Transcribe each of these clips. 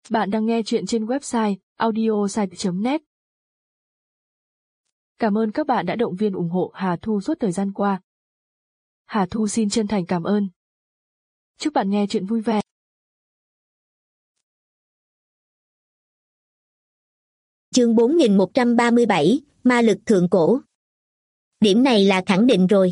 Bạn đang nghe chuyện trên website audiosite.net. Cảm ơn các bạn đã động viên ủng hộ Hà Thu suốt thời gian qua. Hà Thu xin chân thành cảm ơn. Chúc bạn nghe chuyện vui vẻ. Chương 4137, Ma lực thượng cổ. Điểm này là khẳng định rồi.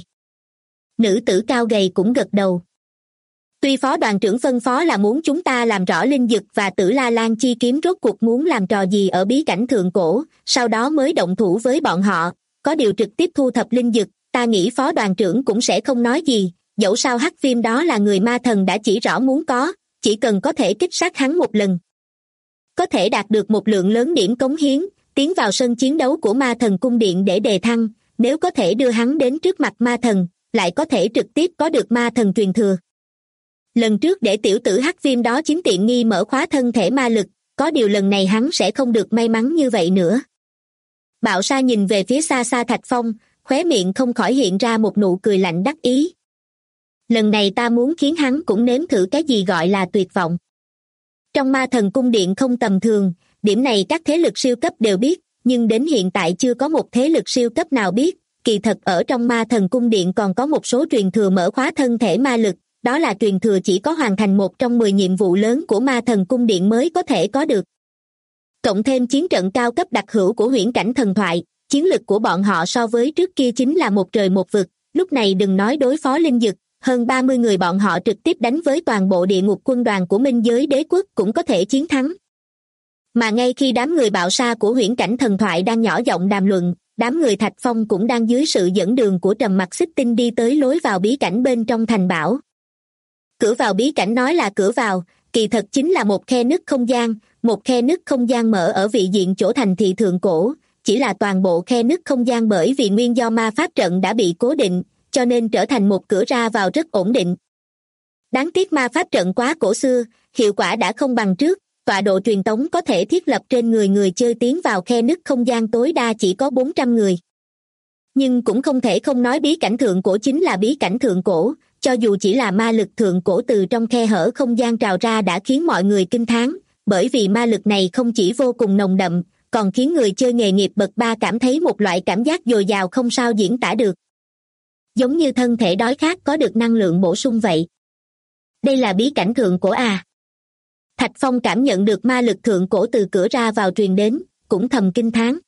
Nữ tử cao gầy cũng gật đầu. Tuy phó đoàn trưởng phân phó là muốn chúng ta làm rõ linh dực và Tử La Lan chi kiếm rốt cuộc muốn làm trò gì ở bí cảnh thượng cổ, sau đó mới động thủ với bọn họ, có điều trực tiếp thu thập linh dực, ta nghĩ phó đoàn trưởng cũng sẽ không nói gì, dẫu sao Hắc Viêm đó là người ma thần đã chỉ rõ muốn có, chỉ cần có thể kích sát hắn một lần. Có thể đạt được một lượng lớn điểm cống hiến, tiến vào sân chiến đấu của ma thần cung điện để đề thăng, nếu có thể đưa hắn đến trước mặt ma thần, lại có thể trực tiếp có được ma thần truyền thừa. Lần trước để tiểu tử Hắc Viêm đó chiếm tiện nghi mở khóa thân thể ma lực, có điều lần này hắn sẽ không được may mắn như vậy nữa. Bạo Sa nhìn về phía xa xa Thạch Phong, khóe miệng không khỏi hiện ra một nụ cười lạnh đắc ý. Lần này ta muốn khiến hắn cũng nếm thử cái gì gọi là tuyệt vọng. Trong ma thần cung điện không tầm thường, điểm này các thế lực siêu cấp đều biết, nhưng đến hiện tại chưa có một thế lực siêu cấp nào biết. Kỳ thật ở trong ma thần cung điện còn có một số truyền thừa mở khóa thân thể ma lực, đó là truyền thừa chỉ có hoàn thành một trong 10 nhiệm vụ lớn của ma thần cung điện mới có thể có được. Cộng thêm chiến trận cao cấp đặc hữu của huyễn cảnh thần thoại, chiến lực của bọn họ so với trước kia chính là một trời một vực, lúc này đừng nói đối phó linh dực, hơn 30 người bọn họ trực tiếp đánh với toàn bộ địa ngục quân đoàn của Minh Giới Đế Quốc cũng có thể chiến thắng. Mà ngay khi đám người Bạo Sa của huyễn cảnh thần thoại đang nhỏ giọng đàm luận, đám người Thạch Phong cũng đang dưới sự dẫn đường của Trầm Mặc Xích Tinh đi tới lối vào bí cảnh bên trong thành bảo. Cửa vào bí cảnh nói là cửa vào, kỳ thật chính là một khe nứt không gian, một khe nứt không gian mở ở vị diện chỗ thành thị thượng cổ, chỉ là toàn bộ khe nứt không gian bởi vì nguyên do ma pháp trận đã bị cố định, cho nên trở thành một cửa ra vào rất ổn định. Đáng tiếc ma pháp trận quá cổ xưa, hiệu quả đã không bằng trước, tọa độ truyền tống có thể thiết lập trên người chơi tiến vào khe nứt không gian tối đa chỉ có 400 người. Nhưng cũng không thể không nói bí cảnh thượng cổ chính là bí cảnh thượng cổ, cho dù chỉ là ma lực thượng cổ từ trong khe hở không gian trào ra đã khiến mọi người kinh thán, bởi vì ma lực này không chỉ vô cùng nồng đậm, còn khiến người chơi nghề nghiệp bậc 3 cảm thấy một loại cảm giác dồi dào không sao diễn tả được. Giống như thân thể đói khát có được năng lượng bổ sung vậy. Đây là bí cảnh thượng cổ à? Thạch Phong cảm nhận được ma lực thượng cổ từ cửa ra vào truyền đến, cũng thầm kinh thán.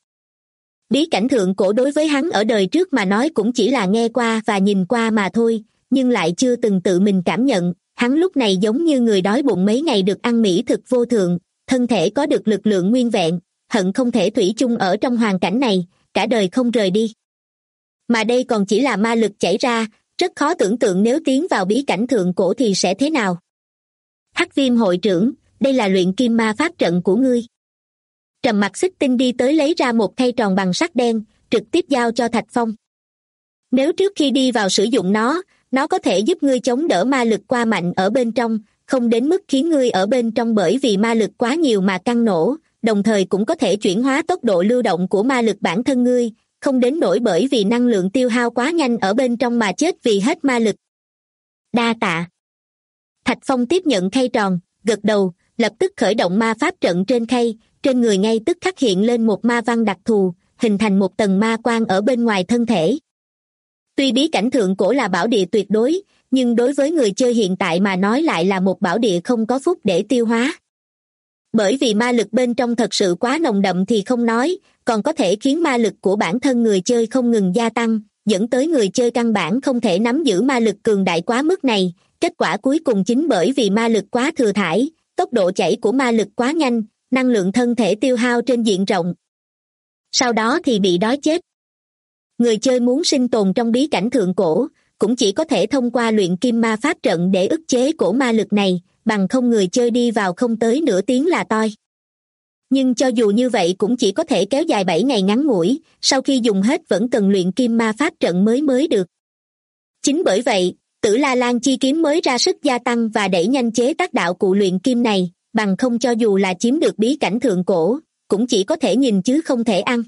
Bí cảnh thượng cổ đối với hắn ở đời trước mà nói cũng chỉ là nghe qua và nhìn qua mà thôi, nhưng lại chưa từng tự mình cảm nhận, hắn lúc này giống như người đói bụng mấy ngày được ăn mỹ thực vô thượng, thân thể có được lực lượng nguyên vẹn, hận không thể thủy chung ở trong hoàn cảnh này, cả đời không rời đi. Mà đây còn chỉ là ma lực chảy ra, rất khó tưởng tượng nếu tiến vào bí cảnh thượng cổ thì sẽ thế nào. Hắc Viêm hội trưởng, đây là luyện kim ma pháp trận của ngươi. Trầm Mặc Xích Tinh đi tới lấy ra một khay tròn bằng sắt đen, trực tiếp giao cho Thạch Phong. Nếu trước khi đi vào sử dụng nó có thể giúp ngươi chống đỡ ma lực quá mạnh ở bên trong, không đến mức khiến ngươi ở bên trong bởi vì ma lực quá nhiều mà căng nổ, đồng thời cũng có thể chuyển hóa tốc độ lưu động của ma lực bản thân ngươi, không đến nỗi bởi vì năng lượng tiêu hao quá nhanh ở bên trong mà chết vì hết ma lực. Đa tạ. Thạch Phong tiếp nhận khay tròn, gật đầu, lập tức khởi động ma pháp trận trên khay, trên người ngay tức khắc hiện lên một ma văn đặc thù, hình thành một tầng ma quang ở bên ngoài thân thể. Tuy bí cảnh thượng cổ là bảo địa tuyệt đối, nhưng đối với người chơi hiện tại mà nói lại là một bảo địa không có phúc để tiêu hóa. Bởi vì ma lực bên trong thật sự quá nồng đậm thì không nói, còn có thể khiến ma lực của bản thân người chơi không ngừng gia tăng, dẫn tới người chơi căn bản không thể nắm giữ ma lực cường đại quá mức này, kết quả cuối cùng chính bởi vì ma lực quá thừa thãi, tốc độ chảy của ma lực quá nhanh, năng lượng thân thể tiêu hao trên diện rộng. Sau đó thì bị đói chết. Người chơi muốn sinh tồn trong bí cảnh thượng cổ, cũng chỉ có thể thông qua luyện kim ma pháp trận để ức chế cổ ma lực này, bằng không người chơi đi vào không tới nửa tiếng là toi. Nhưng cho dù như vậy cũng chỉ có thể kéo dài 7 ngày ngắn ngủi, sau khi dùng hết vẫn cần luyện kim ma pháp trận mới được. Chính bởi vậy, Tử La Lan chi kiếm mới ra sức gia tăng và đẩy nhanh chế tác đạo cụ luyện kim này, bằng không cho dù là chiếm được bí cảnh thượng cổ, cũng chỉ có thể nhìn chứ không thể ăn.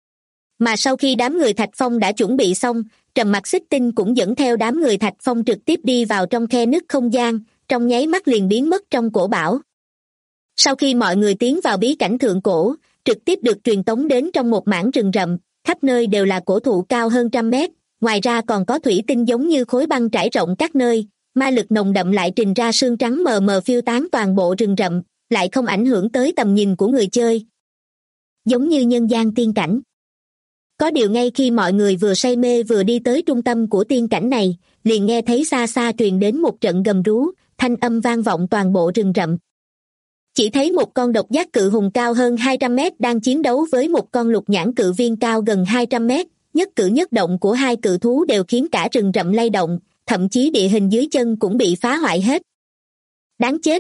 Mà sau khi đám người Thạch Phong đã chuẩn bị xong, Trầm Mặc Xích Tinh cũng dẫn theo đám người Thạch Phong trực tiếp đi vào trong khe nứt không gian, trong nháy mắt liền biến mất trong cổ bảo. Sau khi mọi người tiến vào bí cảnh thượng cổ, trực tiếp được truyền tống đến trong một mảng rừng rậm, khắp nơi đều là cổ thụ cao hơn 100 mét, ngoài ra còn có thủy tinh giống như khối băng trải rộng các nơi, ma lực nồng đậm lại trình ra sương trắng mờ mờ phiêu tán toàn bộ rừng rậm, lại không ảnh hưởng tới tầm nhìn của người chơi. Giống như nhân gian tiên cảnh. Có điều ngay khi mọi người vừa say mê vừa đi tới trung tâm của tiên cảnh này, liền nghe thấy xa xa truyền đến một trận gầm rú, thanh âm vang vọng toàn bộ rừng rậm. Chỉ thấy một con độc giác cự hùng cao hơn 200 mét đang chiến đấu với một con lục nhãn cự viên cao gần 200 mét, nhất cử nhất động của hai cự thú đều khiến cả rừng rậm lay động, thậm chí địa hình dưới chân cũng bị phá hoại hết. Đáng chết!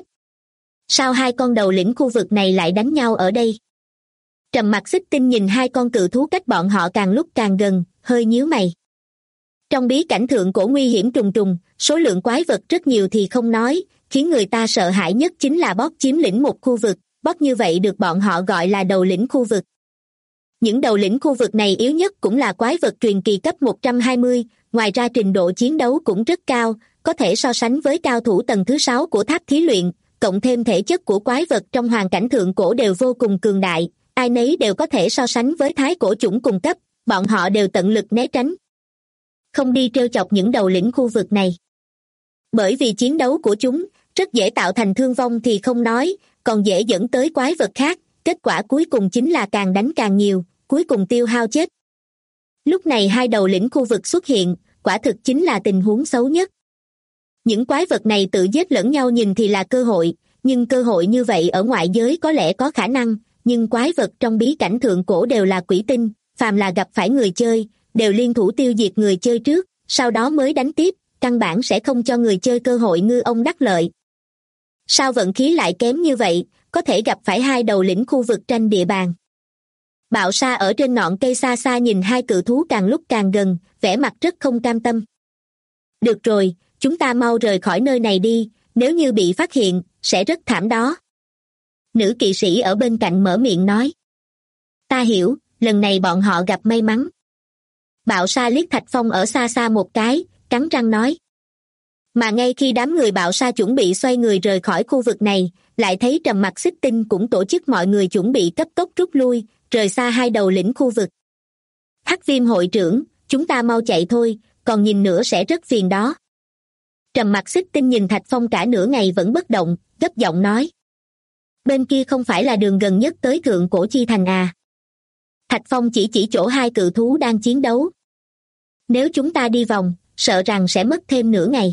Sao hai con đầu lĩnh khu vực này lại đánh nhau ở đây? Trầm Mặc Xích Tinh nhìn hai con cự thú cách bọn họ càng lúc càng gần, hơi nhíu mày. Trong bí cảnh thượng cổ nguy hiểm trùng trùng, số lượng quái vật rất nhiều thì không nói, khiến người ta sợ hãi nhất chính là boss chiếm lĩnh một khu vực, boss như vậy được bọn họ gọi là đầu lĩnh khu vực. Những đầu lĩnh khu vực này yếu nhất cũng là quái vật truyền kỳ cấp 120, ngoài ra trình độ chiến đấu cũng rất cao, có thể so sánh với cao thủ tầng thứ 6 của tháp thí luyện, cộng thêm thể chất của quái vật trong hoàn cảnh thượng cổ đều vô cùng cường đại, ai nấy đều có thể so sánh với thái cổ chủng cùng cấp, bọn họ đều tận lực né tránh. Không đi trêu chọc những đầu lĩnh khu vực này. Bởi vì chiến đấu của chúng rất dễ tạo thành thương vong thì không nói, còn dễ dẫn tới quái vật khác, kết quả cuối cùng chính là càng đánh càng nhiều, cuối cùng tiêu hao chết. Lúc này hai đầu lĩnh khu vực xuất hiện, quả thực chính là tình huống xấu nhất. Những quái vật này tự giết lẫn nhau nhìn thì là cơ hội, nhưng cơ hội như vậy ở ngoại giới có lẽ có khả năng, nhưng quái vật trong bí cảnh thượng cổ đều là quỷ tinh, phàm là gặp phải người chơi, đều liên thủ tiêu diệt người chơi trước, sau đó mới đánh tiếp, căn bản sẽ không cho người chơi cơ hội ngư ông đắc lợi. Sao vận khí lại kém như vậy, có thể gặp phải hai đầu lĩnh khu vực tranh địa bàn? Bạo Sa ở trên ngọn cây xa xa nhìn hai cự thú càng lúc càng gần, vẻ mặt rất không cam tâm. Được rồi, chúng ta mau rời khỏi nơi này đi, nếu như bị phát hiện, sẽ rất thảm đó. Nữ kỵ sĩ ở bên cạnh mở miệng nói. Ta hiểu, lần này bọn họ gặp may mắn. Bạo Sa liếc Thạch Phong ở xa xa một cái, cắn răng nói. Mà ngay khi đám người Bạo Sa chuẩn bị xoay người rời khỏi khu vực này, lại thấy Trầm Mặc Xích Tinh cũng tổ chức mọi người chuẩn bị cấp tốc rút lui, rời xa hai đầu lĩnh khu vực. Hắc Viêm hội trưởng, chúng ta mau chạy thôi, còn nhìn nữa sẽ rất phiền đó. Trầm Mặc Xích Tinh nhìn Thạch Phong cả nửa ngày vẫn bất động, gấp giọng nói. Bên kia không phải là đường gần nhất tới thượng cổ chi thành à? Thạch Phong chỉ chỗ hai cự thú đang chiến đấu. Nếu chúng ta đi vòng, sợ rằng sẽ mất thêm nửa ngày.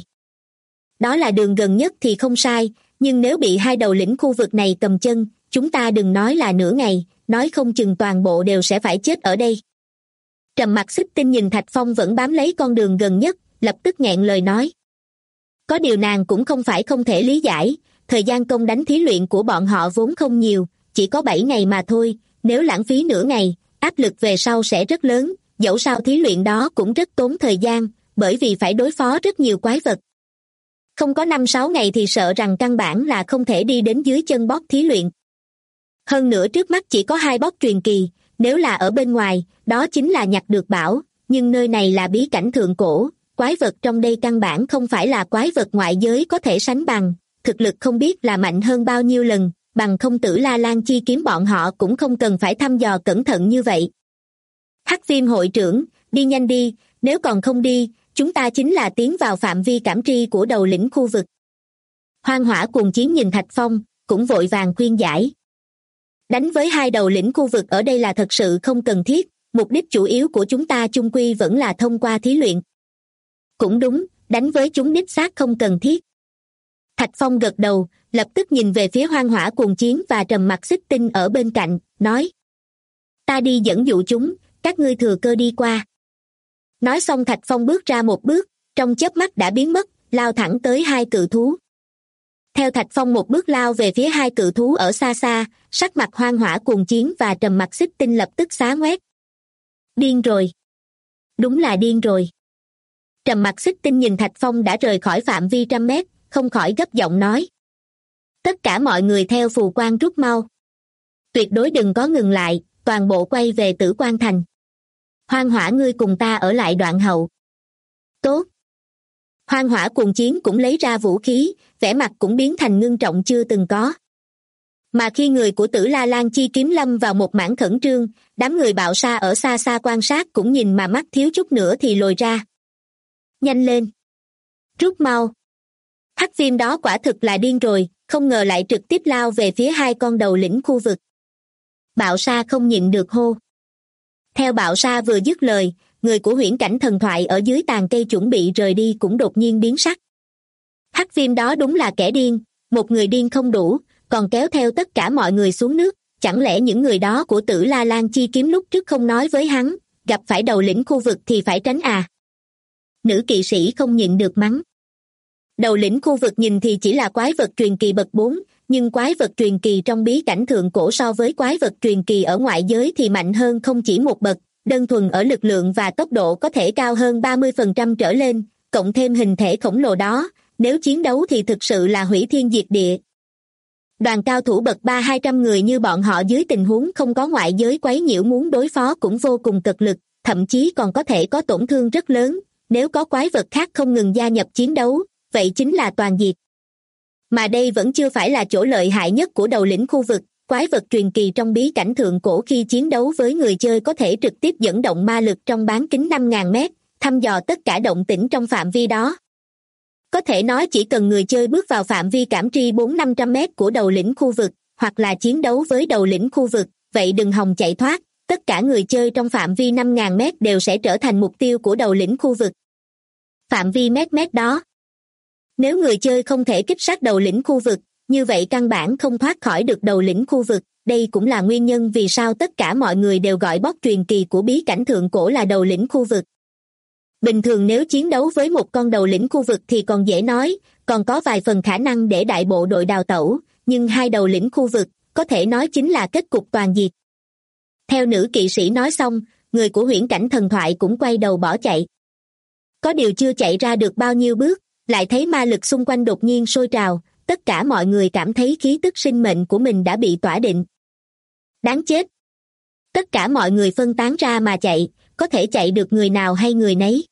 Đó là đường gần nhất thì không sai, nhưng nếu bị hai đầu lĩnh khu vực này cầm chân, chúng ta đừng nói là nửa ngày, nói không chừng toàn bộ đều sẽ phải chết ở đây. Trầm Mặc Xích Tinh nhìn Thạch Phong vẫn bám lấy con đường gần nhất, lập tức nghẹn lời nói. Có điều nàng cũng không phải không thể lý giải, thời gian công đánh thí luyện của bọn họ vốn không nhiều, chỉ có 7 ngày mà thôi, nếu lãng phí nửa ngày, áp lực về sau sẽ rất lớn, dẫu sao thí luyện đó cũng rất tốn thời gian, bởi vì phải đối phó rất nhiều quái vật. Không có 5-6 ngày thì sợ rằng căn bản là không thể đi đến dưới chân boss thí luyện. Hơn nữa trước mắt chỉ có 2 boss truyền kỳ, nếu là ở bên ngoài, đó chính là nhặt được bảo, nhưng nơi này là bí cảnh thượng cổ, quái vật trong đây căn bản không phải là quái vật ngoại giới có thể sánh bằng, thực lực không biết là mạnh hơn bao nhiêu lần, bằng không Tử La Lan chi kiếm bọn họ cũng không cần phải thăm dò cẩn thận như vậy. Hắc Viêm hội trưởng, đi nhanh đi, nếu còn không đi, chúng ta chính là tiến vào phạm vi cảm tri của đầu lĩnh khu vực. Hoang Hỏa Cuồng Chiến nhìn Thạch Phong, cũng vội vàng khuyên giải. Đánh với hai đầu lĩnh khu vực ở đây là thật sự không cần thiết, mục đích chủ yếu của chúng ta chung quy vẫn là thông qua thí luyện. Cũng đúng, đánh với chúng đích xác không cần thiết. Thạch Phong gật đầu, lập tức nhìn về phía Hoang Hỏa Cuồng Chiến và Trầm Mặc Xích Tinh ở bên cạnh, nói. Ta đi dẫn dụ chúng, các ngươi thừa cơ đi qua. Nói xong Thạch Phong bước ra một bước, trong chớp mắt đã biến mất, lao thẳng tới hai cự thú. Theo Thạch Phong một bước lao về phía hai cự thú ở xa xa, sắc mặt Hoang Hỏa Cuồng Chiến và Trầm Mặc Xích Tinh lập tức xá ngoét. Điên rồi. Đúng là điên rồi. Trầm Mặc Xích Tinh nhìn Thạch Phong đã rời khỏi phạm vi 100 mét, không khỏi gấp giọng nói. Tất cả mọi người theo phù quan rút mau. Tuyệt đối đừng có ngừng lại, toàn bộ quay về Tử Quan Thành. Hoang Hỏa ngươi cùng ta ở lại đoạn hậu. Tốt. Hoang Hỏa Cuồng Chiến cũng lấy ra vũ khí, vẻ mặt cũng biến thành ngưng trọng chưa từng có. Mà khi người của Tử La Lan Chi kiếm lâm vào một mảng khẩn trương, đám người Bạo Sa ở xa xa quan sát cũng nhìn mà mắt thiếu chút nữa thì lồi ra. Nhanh lên! Rút mau! Hắc viêm đó quả thực là điên rồi, không ngờ lại trực tiếp lao về phía hai con đầu lĩnh khu vực. Bạo Sa không nhịn được hô. Theo Bạo Sa vừa dứt lời, người của huyễn cảnh thần thoại ở dưới tàn cây chuẩn bị rời đi cũng đột nhiên biến sắc. Hắc viêm đó đúng là kẻ điên, một người điên không đủ, còn kéo theo tất cả mọi người xuống nước. Chẳng lẽ những người đó của Tử La Lan Chi kiếm lúc trước không nói với hắn, gặp phải đầu lĩnh khu vực thì phải tránh à? Nữ kỵ sĩ không nhịn được mắng. Đầu lĩnh khu vực nhìn thì chỉ là quái vật truyền kỳ bậc 4, nhưng quái vật truyền kỳ trong bí cảnh thượng cổ so với quái vật truyền kỳ ở ngoại giới thì mạnh hơn không chỉ một bậc, đơn thuần ở lực lượng và tốc độ có thể cao hơn 30% trở lên, cộng thêm hình thể khổng lồ đó, nếu chiến đấu thì thực sự là hủy thiên diệt địa. Đoàn cao thủ bậc 3-200 người như bọn họ dưới tình huống không có ngoại giới quấy nhiễu muốn đối phó cũng vô cùng cực lực, thậm chí còn có thể có tổn thương rất lớn, nếu có quái vật khác không ngừng gia nhập chiến đấu, vậy chính là toàn diệt. Mà đây vẫn chưa phải là chỗ lợi hại nhất của đầu lĩnh khu vực, quái vật truyền kỳ trong bí cảnh thượng cổ khi chiến đấu với người chơi có thể trực tiếp dẫn động ma lực trong bán kính 5.000 mét, thăm dò tất cả động tĩnh trong phạm vi đó. Có thể nói chỉ cần người chơi bước vào phạm vi cảm tri 400-500 mét của đầu lĩnh khu vực, hoặc là chiến đấu với đầu lĩnh khu vực, vậy đừng hòng chạy thoát, tất cả người chơi trong phạm vi 5.000 mét đều sẽ trở thành mục tiêu của đầu lĩnh khu vực. Phạm vi mét đó. Nếu người chơi không thể kích sát đầu lĩnh khu vực, như vậy căn bản không thoát khỏi được đầu lĩnh khu vực, đây cũng là nguyên nhân vì sao tất cả mọi người đều gọi boss truyền kỳ của bí cảnh thượng cổ là đầu lĩnh khu vực. Bình thường nếu chiến đấu với một con đầu lĩnh khu vực thì còn dễ nói, còn có vài phần khả năng để đại bộ đội đào tẩu, nhưng hai đầu lĩnh khu vực, có thể nói chính là kết cục toàn diệt. Theo nữ kỵ sĩ nói xong, người của huyễn cảnh thần thoại cũng quay đầu bỏ chạy. Có điều chưa chạy ra được bao nhiêu bước, lại thấy ma lực xung quanh đột nhiên sôi trào, tất cả mọi người cảm thấy khí tức sinh mệnh của mình đã bị tỏa định. Đáng chết! Tất cả mọi người phân tán ra mà chạy, có thể chạy được người nào hay người nấy.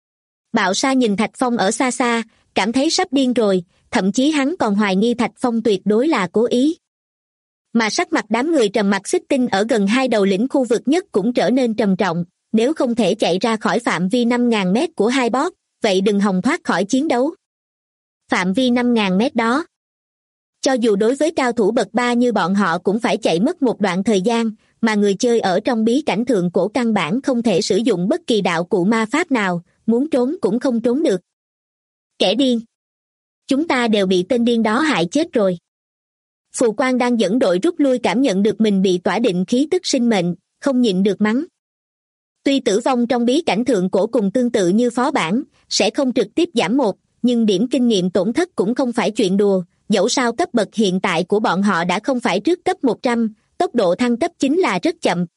Bạo Sa nhìn Thạch Phong ở xa xa, cảm thấy sắp điên rồi, thậm chí hắn còn hoài nghi Thạch Phong tuyệt đối là cố ý. Mà sắc mặt đám người Trầm Mặc Xích Tinh ở gần hai đầu lĩnh khu vực nhất cũng trở nên trầm trọng, nếu không thể chạy ra khỏi phạm vi 5.000 mét của hai boss, vậy đừng hòng thoát khỏi chiến đấu. Phạm vi 5.000 mét đó. Cho dù đối với cao thủ bậc 3 như bọn họ cũng phải chạy mất một đoạn thời gian, mà người chơi ở trong bí cảnh thượng cổ căn bản không thể sử dụng bất kỳ đạo cụ ma pháp nào, muốn trốn cũng không trốn được. Kẻ điên! Chúng ta đều bị tên điên đó hại chết rồi. Phù Quang đang dẫn đội rút lui cảm nhận được mình bị tỏa định khí tức sinh mệnh, không nhịn được mắng. Tuy tử vong trong bí cảnh thượng cổ cùng tương tự như phó bản, sẽ không trực tiếp giảm một, nhưng điểm kinh nghiệm tổn thất cũng không phải chuyện đùa, dẫu sao cấp bậc hiện tại của bọn họ đã không phải trước cấp 100, tốc độ thăng cấp chính là rất chậm.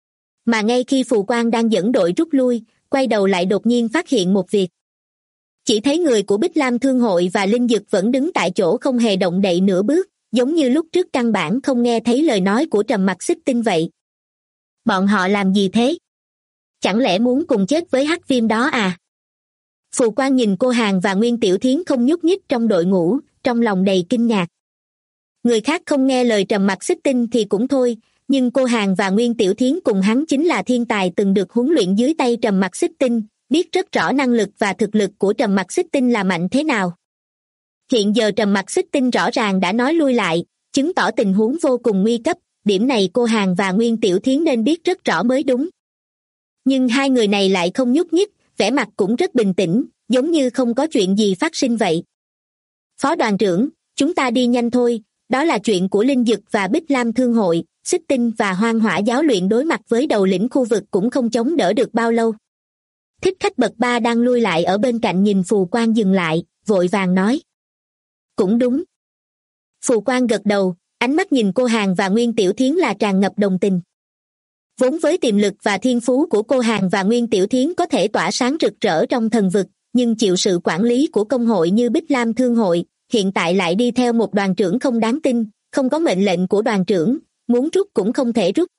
Mà ngay khi Phù Quang đang dẫn đội rút lui, quay đầu lại đột nhiên phát hiện một việc. Chỉ thấy người của Bích Lam Thương hội và Linh Dực vẫn đứng tại chỗ không hề động đậy nửa bước, giống như lúc trước căn bản không nghe thấy lời nói của Trầm Mặc Xích Tinh vậy. Bọn họ làm gì thế? Chẳng lẽ muốn cùng chết với hắc viêm đó à? Phù Quang nhìn cô Hàn và Nguyên Tiểu Thiến không nhúc nhích trong đội ngũ, trong lòng đầy kinh ngạc. Người khác không nghe lời Trầm Mặc Xích Tinh thì cũng thôi, nhưng cô Hàn và Nguyên Tiểu Thiến cùng hắn chính là thiên tài từng được huấn luyện dưới tay Trầm Mặc Xích Tinh, biết rất rõ năng lực và thực lực của Trầm Mặc Xích Tinh là mạnh thế nào. Hiện giờ Trầm Mặc Xích Tinh rõ ràng đã nói lui lại, chứng tỏ tình huống vô cùng nguy cấp, điểm này cô Hàn và Nguyên Tiểu Thiến nên biết rất rõ mới đúng. Nhưng hai người này lại không nhúc nhích, vẻ mặt cũng rất bình tĩnh, giống như không có chuyện gì phát sinh vậy. Phó đoàn trưởng, chúng ta đi nhanh thôi, đó là chuyện của Linh Dực và Bích Lam Thương hội, Xích Tinh và Hoang Hỏa giáo luyện đối mặt với đầu lĩnh khu vực cũng không chống đỡ được bao lâu. Thích Khách bậc 3 đang lui lại ở bên cạnh nhìn Phù Quang dừng lại, vội vàng nói. Cũng đúng. Phù Quang gật đầu, ánh mắt nhìn cô Hàn và Nguyên Tiểu Thiến là tràn ngập đồng tình. Vốn với tiềm lực và thiên phú của cô Hàn và Nguyên Tiểu Thiến có thể tỏa sáng rực rỡ trong thần vực, nhưng chịu sự quản lý của công hội như Bích Lam Thương hội, hiện tại lại đi theo một đoàn trưởng không đáng tin, không có mệnh lệnh của đoàn trưởng, muốn rút cũng không thể rút.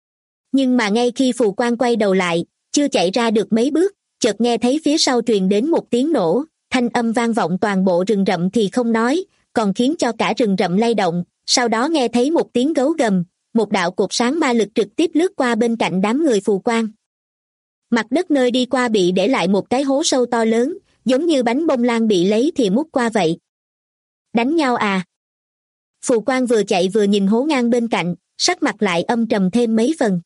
Nhưng mà ngay khi Phù Quang quay đầu lại, chưa chạy ra được mấy bước, chợt nghe thấy phía sau truyền đến một tiếng nổ, thanh âm vang vọng toàn bộ rừng rậm thì không nói, còn khiến cho cả rừng rậm lay động, sau đó nghe thấy một tiếng gấu gầm, một đạo cột sáng ma lực trực tiếp lướt qua bên cạnh đám người phù quang. Mặt đất nơi đi qua bị để lại một cái hố sâu to lớn, giống như bánh bông lan bị lấy thì mút qua vậy. Đánh nhau à? Phù quang vừa chạy vừa nhìn hố ngang bên cạnh, sắc mặt lại âm trầm thêm mấy phần.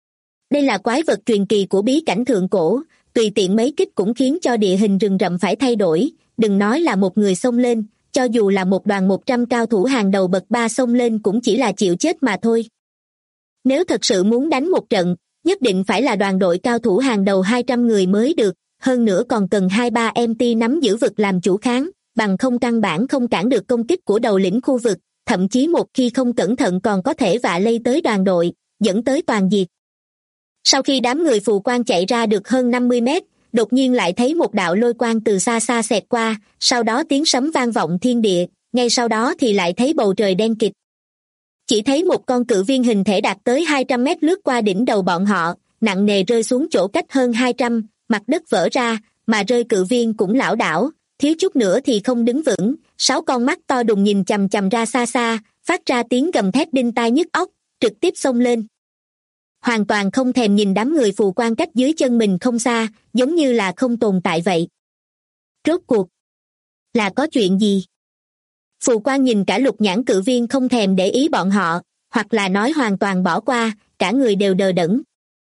Đây là quái vật truyền kỳ của bí cảnh thượng cổ, tùy tiện mấy kích cũng khiến cho địa hình rừng rậm phải thay đổi, đừng nói là một người xông lên, cho dù là một đoàn 100 cao thủ hàng đầu bậc 3 xông lên cũng chỉ là chịu chết mà thôi. Nếu thật sự muốn đánh một trận, nhất định phải là đoàn đội cao thủ hàng đầu 200 người mới được, hơn nữa còn cần 2-3 MT nắm giữ vực làm chủ kháng, bằng không căn bản không cản được công kích của đầu lĩnh khu vực, thậm chí một khi không cẩn thận còn có thể vạ lây tới đoàn đội, dẫn tới toàn diệt. Sau khi đám người phù quang chạy ra được hơn 50 mét, đột nhiên lại thấy một đạo lôi quang từ xa xa xẹt qua, sau đó tiếng sấm vang vọng thiên địa, ngay sau đó thì lại thấy bầu trời đen kịt. Chỉ thấy một con cự viên hình thể đạt tới 200 mét lướt qua đỉnh đầu bọn họ, nặng nề rơi xuống chỗ cách hơn 200, mặt đất vỡ ra, mà rơi cự viên cũng lảo đảo, thiếu chút nữa thì không đứng vững, 6 con mắt to đùng nhìn chằm chằm ra xa xa, phát ra tiếng gầm thét đinh tai nhức óc, trực tiếp xông lên. Hoàn toàn không thèm nhìn đám người phù quang cách dưới chân mình không xa, giống như là không tồn tại vậy. Rốt cuộc là có chuyện gì? Phù quang nhìn cả lục nhãn cự viên không thèm để ý bọn họ, hoặc là nói hoàn toàn bỏ qua, cả người đều đờ đẫn.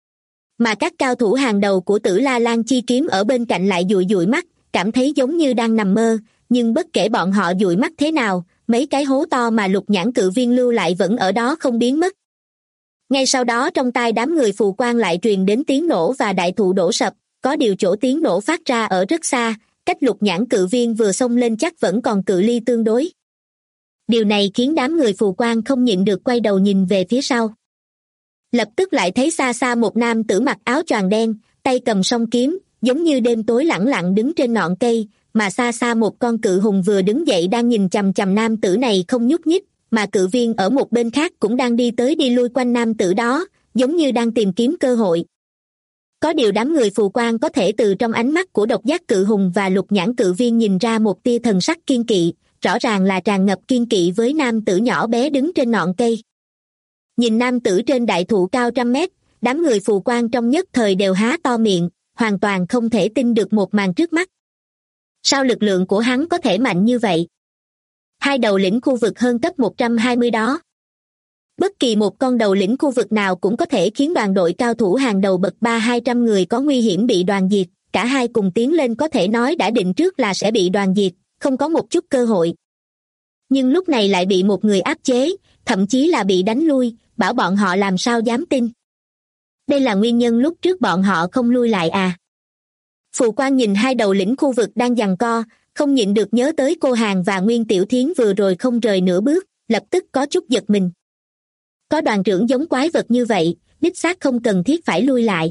Mà các cao thủ hàng đầu của Tử La Lan chi kiếm ở bên cạnh lại dụi dụi mắt, cảm thấy giống như đang nằm mơ, nhưng bất kể bọn họ dụi mắt thế nào, mấy cái hố to mà lục nhãn cự viên lưu lại vẫn ở đó không biến mất. Ngay sau đó trong tai đám người phù quang lại truyền đến tiếng nổ và đại thụ đổ sập, có điều chỗ tiếng nổ phát ra ở rất xa, cách lục nhãn cự viên vừa xông lên chắc vẫn còn cự ly tương đối. Điều này khiến đám người phù quang không nhịn được quay đầu nhìn về phía sau. Lập tức lại thấy xa xa một nam tử mặc áo choàng đen, tay cầm song kiếm, giống như đêm tối lẳng lặng đứng trên ngọn cây, mà xa xa một con cự hùng vừa đứng dậy đang nhìn chằm chằm nam tử này không nhúc nhích, mà cự viên ở một bên khác cũng đang đi tới đi lui quanh nam tử đó, giống như đang tìm kiếm cơ hội. Có điều đám người phù quang có thể từ trong ánh mắt của độc giác cự hùng và lục nhãn cự viên nhìn ra một tia thần sắc kiên kỵ, rõ ràng là tràn ngập kiên kỵ với nam tử nhỏ bé đứng trên ngọn cây. Nhìn nam tử trên đại thụ cao trăm mét, đám người phù quang trong nhất thời đều há to miệng, hoàn toàn không thể tin được một màn trước mắt. Sao lực lượng của hắn có thể mạnh như vậy? Hai đầu lĩnh khu vực hơn cấp 120 đó. Bất kỳ một con đầu lĩnh khu vực nào cũng có thể khiến đoàn đội cao thủ hàng đầu bậc 3-200 người có nguy hiểm bị đoàn diệt, cả hai cùng tiến lên có thể nói đã định trước là sẽ bị đoàn diệt, không có một chút cơ hội. Nhưng lúc này lại bị một người áp chế, thậm chí là bị đánh lui, bảo bọn họ làm sao dám tin. Đây là nguyên nhân lúc trước bọn họ không lui lại à? Phù Quang nhìn hai đầu lĩnh khu vực đang giằng co, không nhịn được nhớ tới cô Hàn và Nguyên Tiểu Thiến vừa rồi không rời nửa bước, lập tức có chút giật mình. Có đoàn trưởng giống quái vật như vậy, đích xác không cần thiết phải lui lại.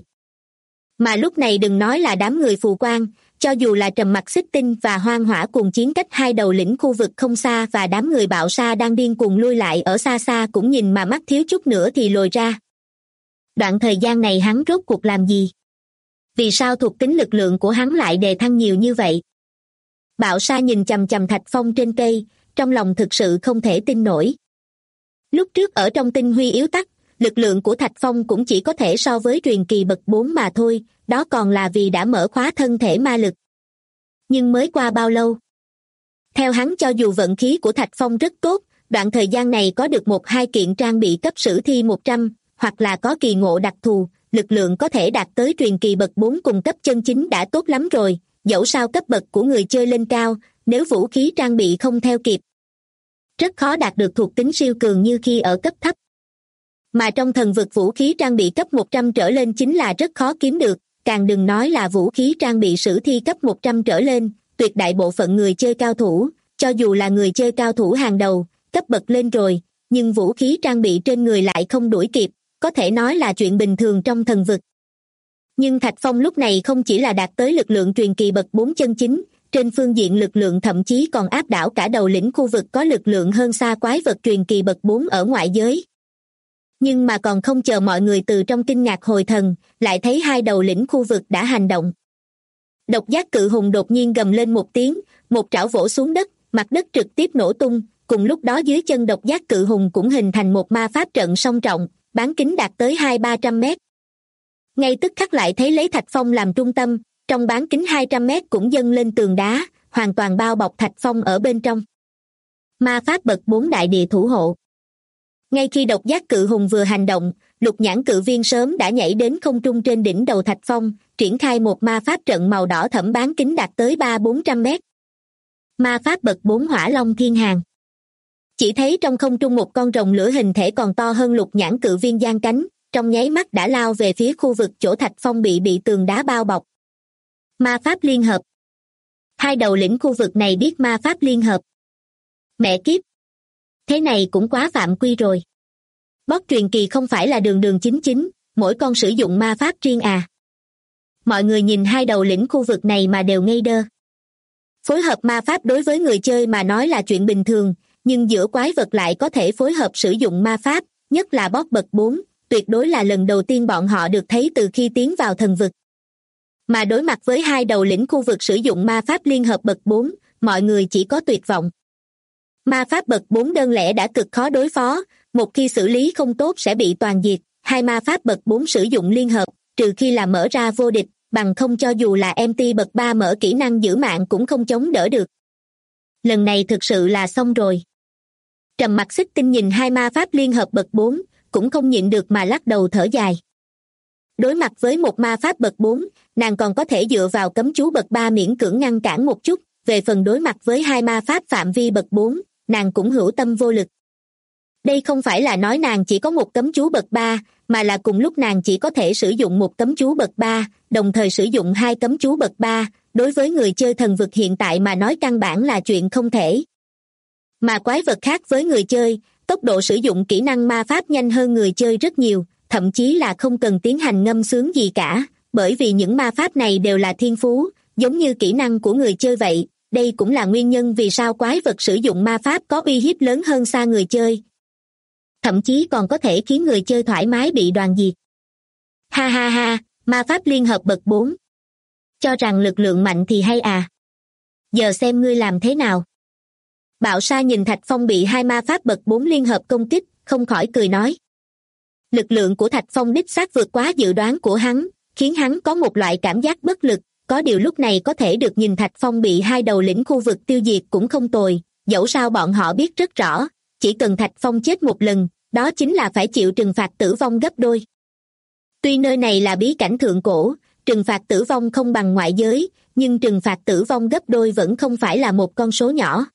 Mà lúc này đừng nói là đám người Phù Quang, cho dù là Trầm Mặc Xích Tinh và Hoang Hỏa cùng chiến cách hai đầu lĩnh khu vực không xa và đám người Bạo Sa đang điên cuồng lui lại ở xa xa cũng nhìn mà mắt thiếu chút nữa thì lồi ra. Đoạn thời gian này hắn rốt cuộc làm gì? Vì sao thuộc tính lực lượng của hắn lại đề thăng nhiều như vậy? Bạo Sa nhìn chằm chằm Thạch Phong trên cây, trong lòng thực sự không thể tin nổi. Lúc trước ở trong tinh huy yếu tắc, lực lượng của Thạch Phong cũng chỉ có thể so với truyền kỳ bậc 4 mà thôi, đó còn là vì đã mở khóa thân thể ma lực. Nhưng mới qua bao lâu? Theo hắn cho dù vận khí của Thạch Phong rất tốt, đoạn thời gian này có được 1-2 kiện trang bị cấp sử thi 100, hoặc là có kỳ ngộ đặc thù, lực lượng có thể đạt tới truyền kỳ bậc 4 cùng cấp chân chính đã tốt lắm rồi, dẫu sao cấp bậc của người chơi lên cao, nếu vũ khí trang bị không theo kịp, rất khó đạt được thuộc tính siêu cường như khi ở cấp thấp. Mà trong thần vực vũ khí trang bị cấp 100 trở lên chính là rất khó kiếm được, càng đừng nói là vũ khí trang bị sử thi cấp 100 trở lên, tuyệt đại bộ phận người chơi cao thủ, cho dù là người chơi cao thủ hàng đầu, cấp bậc lên rồi, nhưng vũ khí trang bị trên người lại không đuổi kịp, có thể nói là chuyện bình thường trong thần vực. Nhưng Thạch Phong lúc này không chỉ là đạt tới lực lượng truyền kỳ bậc 4 chân chính, trên phương diện lực lượng thậm chí còn áp đảo cả đầu lĩnh khu vực có lực lượng hơn xa quái vật truyền kỳ bậc 4 ở ngoại giới. Nhưng mà còn không chờ mọi người từ trong kinh ngạc hồi thần, lại thấy hai đầu lĩnh khu vực đã hành động. Độc giác cự hùng đột nhiên gầm lên một tiếng, một trảo vỗ xuống đất, mặt đất trực tiếp nổ tung, cùng lúc đó dưới chân độc giác cự hùng cũng hình thành một ma pháp trận song trọng, bán kính đạt tới 200-300 mét. Ngay tức khắc lại thấy lấy Thạch Phong làm trung tâm, trong bán kính 200 mét cũng dâng lên tường đá, hoàn toàn bao bọc Thạch Phong ở bên trong. Ma pháp bậc 4 đại địa thủ hộ. Ngay khi độc giác cự hùng vừa hành động, lục nhãn cự viên sớm đã nhảy đến không trung trên đỉnh đầu Thạch Phong, triển khai một ma pháp trận màu đỏ thẫm bán kính đạt tới 300-400 mét. Ma pháp bậc 4 hỏa long thiên hàng. Chỉ thấy trong không trung một con rồng lửa hình thể còn to hơn lục nhãn cự viên giang cánh, trong nháy mắt đã lao về phía khu vực chỗ Thạch Phong bị tường đá bao bọc. Ma pháp liên hợp. Hai đầu lĩnh khu vực này biết ma pháp liên hợp. Mẹ kiếp! Thế này cũng quá phạm quy rồi. Boss truyền kỳ không phải là đường đường chính chính, mỗi con sử dụng ma pháp riêng à. Mọi người nhìn hai đầu lĩnh khu vực này mà đều ngây đơ. Phối hợp ma pháp đối với người chơi mà nói là chuyện bình thường, nhưng giữa quái vật lại có thể phối hợp sử dụng ma pháp, nhất là boss bậc 4, tuyệt đối là lần đầu tiên bọn họ được thấy từ khi tiến vào thần vực. Mà đối mặt với hai đầu lĩnh khu vực sử dụng ma pháp liên hợp bậc 4, mọi người chỉ có tuyệt vọng. Ma pháp bậc 4 đơn lẻ đã cực khó đối phó, một khi xử lý không tốt sẽ bị toàn diệt, hai ma pháp bậc 4 sử dụng liên hợp, trừ khi là mở ra vô địch, bằng không cho dù là MT bậc 3 mở kỹ năng giữ mạng cũng không chống đỡ được. Lần này thực sự là xong rồi. Trầm Mặc Xích Tinh nhìn hai ma pháp liên hợp bậc 4, cũng không nhịn được mà lắc đầu thở dài. Đối mặt với một ma pháp bậc 4, nàng còn có thể dựa vào cấm chú bậc 3 miễn cưỡng ngăn cản một chút, về phần đối mặt với hai ma pháp phạm vi bậc 4, nàng cũng hữu tâm vô lực. Đây không phải là nói nàng chỉ có một cấm chú bậc 3, mà là cùng lúc nàng chỉ có thể sử dụng một cấm chú bậc 3, đồng thời sử dụng hai cấm chú bậc 3, đối với người chơi thần vực hiện tại mà nói căn bản là chuyện không thể. Mà quái vật khác với người chơi, tốc độ sử dụng kỹ năng ma pháp nhanh hơn người chơi rất nhiều, thậm chí là không cần tiến hành ngâm sướng gì cả, bởi vì những ma pháp này đều là thiên phú, giống như kỹ năng của người chơi vậy. Đây cũng là nguyên nhân vì sao quái vật sử dụng ma pháp có uy hiếp lớn hơn xa người chơi. Thậm chí còn có thể khiến người chơi thoải mái bị đoàn diệt. Ha ha ha, ma pháp liên hợp bậc 4. Cho rằng lực lượng mạnh thì hay à. Giờ xem ngươi làm thế nào. Bạo Sa nhìn Thạch Phong bị hai ma pháp bậc 4 liên hợp công kích, không khỏi cười nói. Lực lượng của Thạch Phong đích xác vượt quá dự đoán của hắn, khiến hắn có một loại cảm giác bất lực. Có điều lúc này có thể được nhìn Thạch Phong bị hai đầu lĩnh khu vực tiêu diệt cũng không tồi, dẫu sao bọn họ biết rất rõ, chỉ cần Thạch Phong chết một lần, đó chính là phải chịu trừng phạt tử vong gấp đôi. Tuy nơi này là bí cảnh thượng cổ, trừng phạt tử vong không bằng ngoại giới, nhưng trừng phạt tử vong gấp đôi vẫn không phải là một con số nhỏ.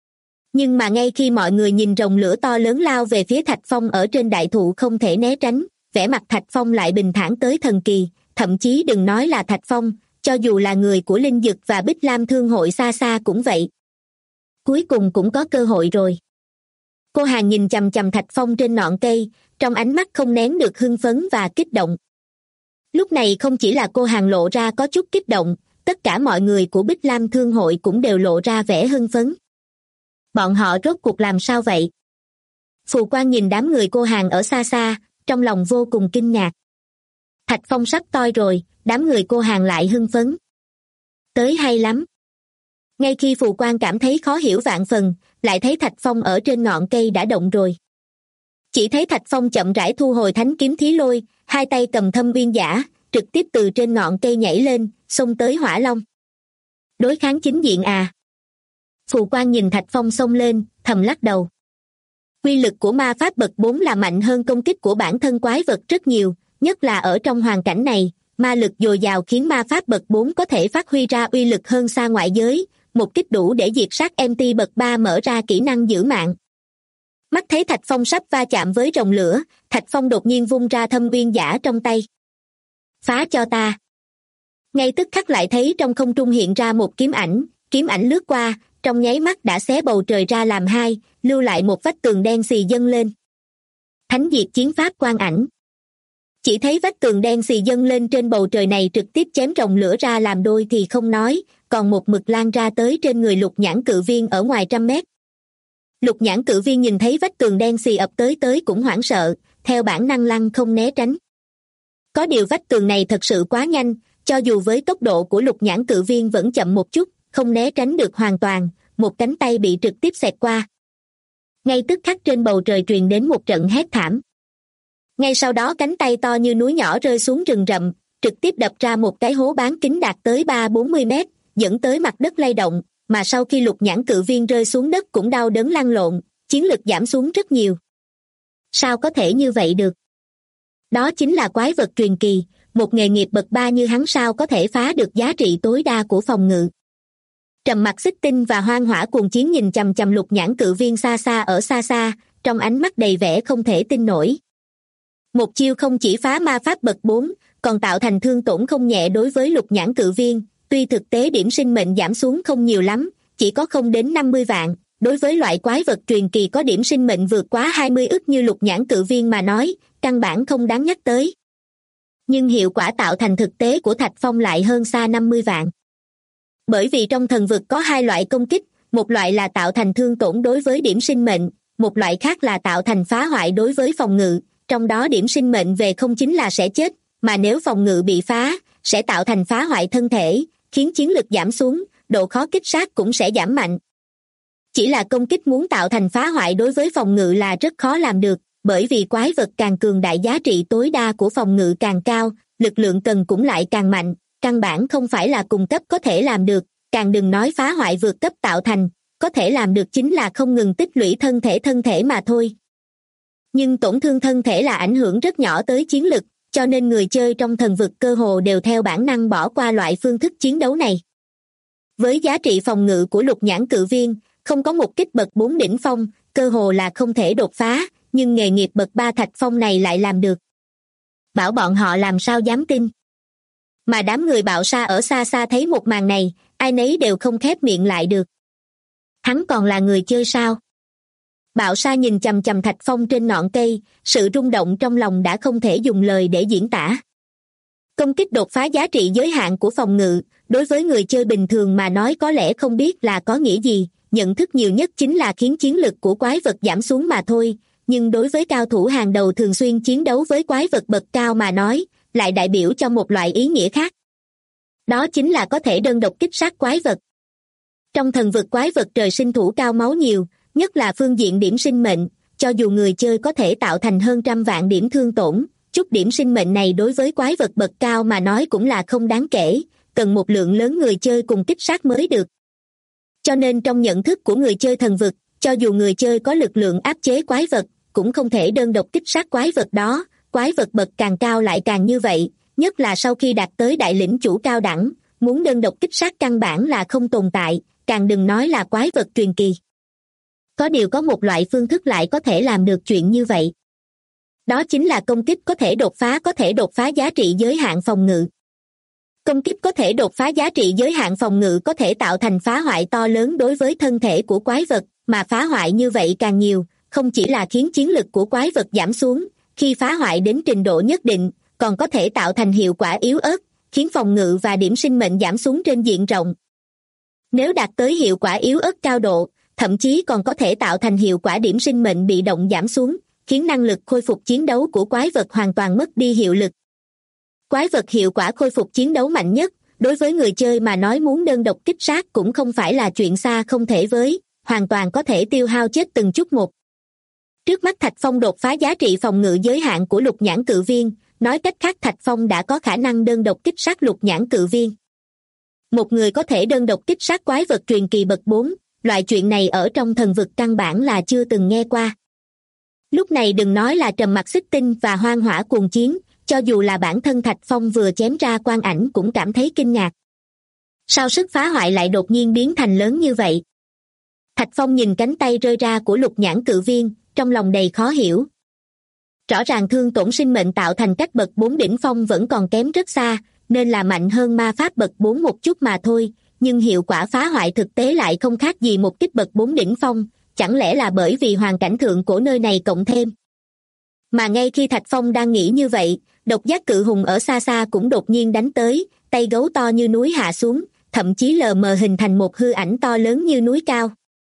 Nhưng mà ngay khi mọi người nhìn rồng lửa to lớn lao về phía Thạch Phong ở trên đại thụ không thể né tránh, vẻ mặt Thạch Phong lại bình thản tới thần kỳ, thậm chí đừng nói là Thạch Phong, cho dù là người của Linh Dực và Bích Lam Thương hội xa xa cũng vậy. Cuối cùng cũng có cơ hội rồi. Cô Hàng nhìn chằm chằm Thạch Phong trên ngọn cây, trong ánh mắt không nén được hưng phấn và kích động. Lúc này không chỉ là cô Hàng lộ ra có chút kích động, tất cả mọi người của Bích Lam Thương hội cũng đều lộ ra vẻ hưng phấn. Bọn họ rốt cuộc làm sao vậy? Phù Quang nhìn đám người cô Hàng ở xa xa, trong lòng vô cùng kinh ngạc. Thạch Phong sắp toi rồi, đám người cô Hàng lại hưng phấn. Tới hay lắm. Ngay khi Phù Quang cảm thấy khó hiểu vạn phần, lại thấy Thạch Phong ở trên ngọn cây đã động rồi. Chỉ thấy Thạch Phong chậm rãi thu hồi thánh kiếm Thí Lôi, hai tay cầm Thâm Viên Giả, trực tiếp từ trên ngọn cây nhảy lên, xông tới Hỏa Long. Đối kháng chính diện à? Phù Quang nhìn Thạch Phong xông lên, thầm lắc đầu. Quy lực của ma pháp bậc 4 là mạnh hơn công kích của bản thân quái vật rất nhiều, nhất là ở trong hoàn cảnh này, ma lực dồi dào khiến ma pháp bậc 4 có thể phát huy ra uy lực hơn xa ngoại giới, một kích đủ để diệt sát MT bậc 3 mở ra kỹ năng giữ mạng. Mắt thấy Thạch Phong sắp va chạm với rồng lửa, Thạch Phong đột nhiên vung ra Thâm Viên Giả trong tay. Phá cho ta. Ngay tức khắc lại thấy trong không trung hiện ra một kiếm ảnh lướt qua, trong nháy mắt đã xé bầu trời ra làm hai, lưu lại một vách tường đen xì dâng lên. Thánh diệt chiến pháp quang ảnh. Chỉ thấy vách tường đen xì dâng lên trên bầu trời này trực tiếp chém rồng lửa ra làm đôi thì không nói, còn một mực lan ra tới trên người Lục Nhãn Cự Viên ở ngoài 100 mét. Lục Nhãn Cự Viên nhìn thấy vách tường đen xì ập tới cũng hoảng sợ, theo bản năng lăng không né tránh. Có điều vách tường này thật sự quá nhanh, cho dù với tốc độ của Lục Nhãn Cự Viên vẫn chậm một chút, không né tránh được hoàn toàn, một cánh tay bị trực tiếp xẹt qua. Ngay tức khắc trên bầu trời truyền đến một trận hét thảm. Ngay sau đó cánh tay to như núi nhỏ rơi xuống rừng rậm, trực tiếp đập ra một cái hố bán kính đạt tới 30-40 mét, dẫn tới mặt đất lay động, mà sau khi lục nhãn cự viên rơi xuống đất cũng đau đớn lăn lộn, chiến lực giảm xuống rất nhiều. Sao có thể như vậy được? Đó chính là quái vật truyền kỳ, một nghề nghiệp bậc 3 như hắn sao có thể phá được giá trị tối đa của phòng ngự. Trầm Mặc Xích Tinh và Hoang Hỏa Cuồng Chiến nhìn chằm chằm lục nhãn cự viên xa xa ở xa xa, trong ánh mắt đầy vẻ không thể tin nổi. Một chiêu không chỉ phá ma pháp bậc 4, còn tạo thành thương tổn không nhẹ đối với lục nhãn cự viên, tuy thực tế điểm sinh mệnh giảm xuống không nhiều lắm, chỉ có không đến 50 vạn, đối với loại quái vật truyền kỳ có điểm sinh mệnh vượt quá 20 ức như lục nhãn cự viên mà nói, căn bản không đáng nhắc tới. Nhưng hiệu quả tạo thành thực tế của Thạch Phong lại hơn xa 50 vạn. Bởi vì trong thần vực có hai loại công kích, một loại là tạo thành thương tổn đối với điểm sinh mệnh, một loại khác là tạo thành phá hoại đối với phòng ngự, trong đó điểm sinh mệnh về không chính là sẽ chết, mà nếu phòng ngự bị phá, sẽ tạo thành phá hoại thân thể, khiến chiến lực giảm xuống, độ khó kích sát cũng sẽ giảm mạnh. Chỉ là công kích muốn tạo thành phá hoại đối với phòng ngự là rất khó làm được, bởi vì quái vật càng cường đại giá trị tối đa của phòng ngự càng cao, lực lượng cần cũng lại càng mạnh, căn bản không phải là cùng cấp có thể làm được, càng đừng nói phá hoại vượt cấp tạo thành, có thể làm được chính là không ngừng tích lũy thân thể mà thôi. Nhưng tổn thương thân thể là ảnh hưởng rất nhỏ tới chiến lực, cho nên người chơi trong thần vực cơ hồ đều theo bản năng bỏ qua loại phương thức chiến đấu này. Với giá trị phòng ngự của lục nhãn cự viên, không có một kích bậc 4 đỉnh phong, cơ hồ là không thể đột phá, nhưng nghề nghiệp bậc 3 Thạch Phong này lại làm được. Bảo bọn họ làm sao dám tin. Mà đám người Bạo Sa ở xa xa thấy một màn này, ai nấy đều không khép miệng lại được. Hắn còn là người chơi sao? Bạo Sa nhìn chằm chằm Thạch Phong trên ngọn cây, sự rung động trong lòng đã không thể dùng lời để diễn tả. Công kích đột phá giá trị giới hạn của phòng ngự, đối với người chơi bình thường mà nói có lẽ không biết là có nghĩa gì, nhận thức nhiều nhất chính là khiến chiến lực của quái vật giảm xuống mà thôi, nhưng đối với cao thủ hàng đầu thường xuyên chiến đấu với quái vật bậc cao mà nói, lại đại biểu cho một loại ý nghĩa khác. Đó chính là có thể đơn độc kích sát quái vật. Trong thần vực quái vật trời sinh thủ cao máu nhiều, nhất là phương diện điểm sinh mệnh, cho dù người chơi có thể tạo thành hơn 100 vạn điểm thương tổn, chút điểm sinh mệnh này đối với quái vật bậc cao mà nói cũng là không đáng kể, cần một lượng lớn người chơi cùng kích sát mới được. Cho nên trong nhận thức của người chơi thần vực, cho dù người chơi có lực lượng áp chế quái vật, cũng không thể đơn độc kích sát quái vật đó, quái vật bậc càng cao lại càng như vậy, nhất là sau khi đạt tới đại lĩnh chủ cao đẳng, muốn đơn độc kích sát căn bản là không tồn tại, càng đừng nói là quái vật truyền kỳ. Có điều có một loại phương thức lại có thể làm được chuyện như vậy. Đó chính là công kích có thể đột phá giá trị giới hạn phòng ngự. Công kích có thể đột phá giá trị giới hạn phòng ngự có thể tạo thành phá hoại to lớn đối với thân thể của quái vật, mà phá hoại như vậy càng nhiều, không chỉ là khiến chiến lực của quái vật giảm xuống, khi phá hoại đến trình độ nhất định, còn có thể tạo thành hiệu quả yếu ớt, khiến phòng ngự và điểm sinh mệnh giảm xuống trên diện rộng. Nếu đạt tới hiệu quả yếu ớt cao độ, thậm chí còn có thể tạo thành hiệu quả điểm sinh mệnh bị động giảm xuống, khiến năng lực khôi phục chiến đấu của quái vật hoàn toàn mất đi hiệu lực. Quái vật hiệu quả khôi phục chiến đấu mạnh nhất, đối với người chơi mà nói muốn đơn độc kích sát cũng không phải là chuyện xa không thể với, hoàn toàn có thể tiêu hao chết từng chút một. Trước mắt Thạch Phong đột phá giá trị phòng ngự giới hạn của lục nhãn cự viên, nói cách khác Thạch Phong đã có khả năng đơn độc kích sát lục nhãn cự viên. Một người có thể đơn độc kích sát quái vật truyền kỳ bậc 4, loại chuyện này ở trong thần vực căn bản là chưa từng nghe qua. Lúc này đừng nói là Trầm Mặc Xích Tinh và Hoang Hỏa Cuồng Chiến, cho dù là bản thân Thạch Phong vừa chém ra quang ảnh cũng cảm thấy kinh ngạc. Sao sức phá hoại lại đột nhiên biến thành lớn như vậy? Thạch Phong nhìn cánh tay rơi ra của lục nhãn cự viên, trong lòng đầy khó hiểu. Rõ ràng thương tổn sinh mệnh tạo thành các bậc 4 đỉnh phong vẫn còn kém rất xa, nên là mạnh hơn ma pháp bậc 4 một chút mà thôi, nhưng hiệu quả phá hoại thực tế lại không khác gì một kích bậc 4 đỉnh phong, chẳng lẽ là bởi vì hoàn cảnh thượng cổ nơi này cộng thêm. Mà ngay khi Thạch Phong đang nghĩ như vậy, độc giác cự hùng ở xa xa cũng đột nhiên đánh tới, tay gấu to như núi hạ xuống, thậm chí lờ mờ hình thành một hư ảnh to lớn như núi cao.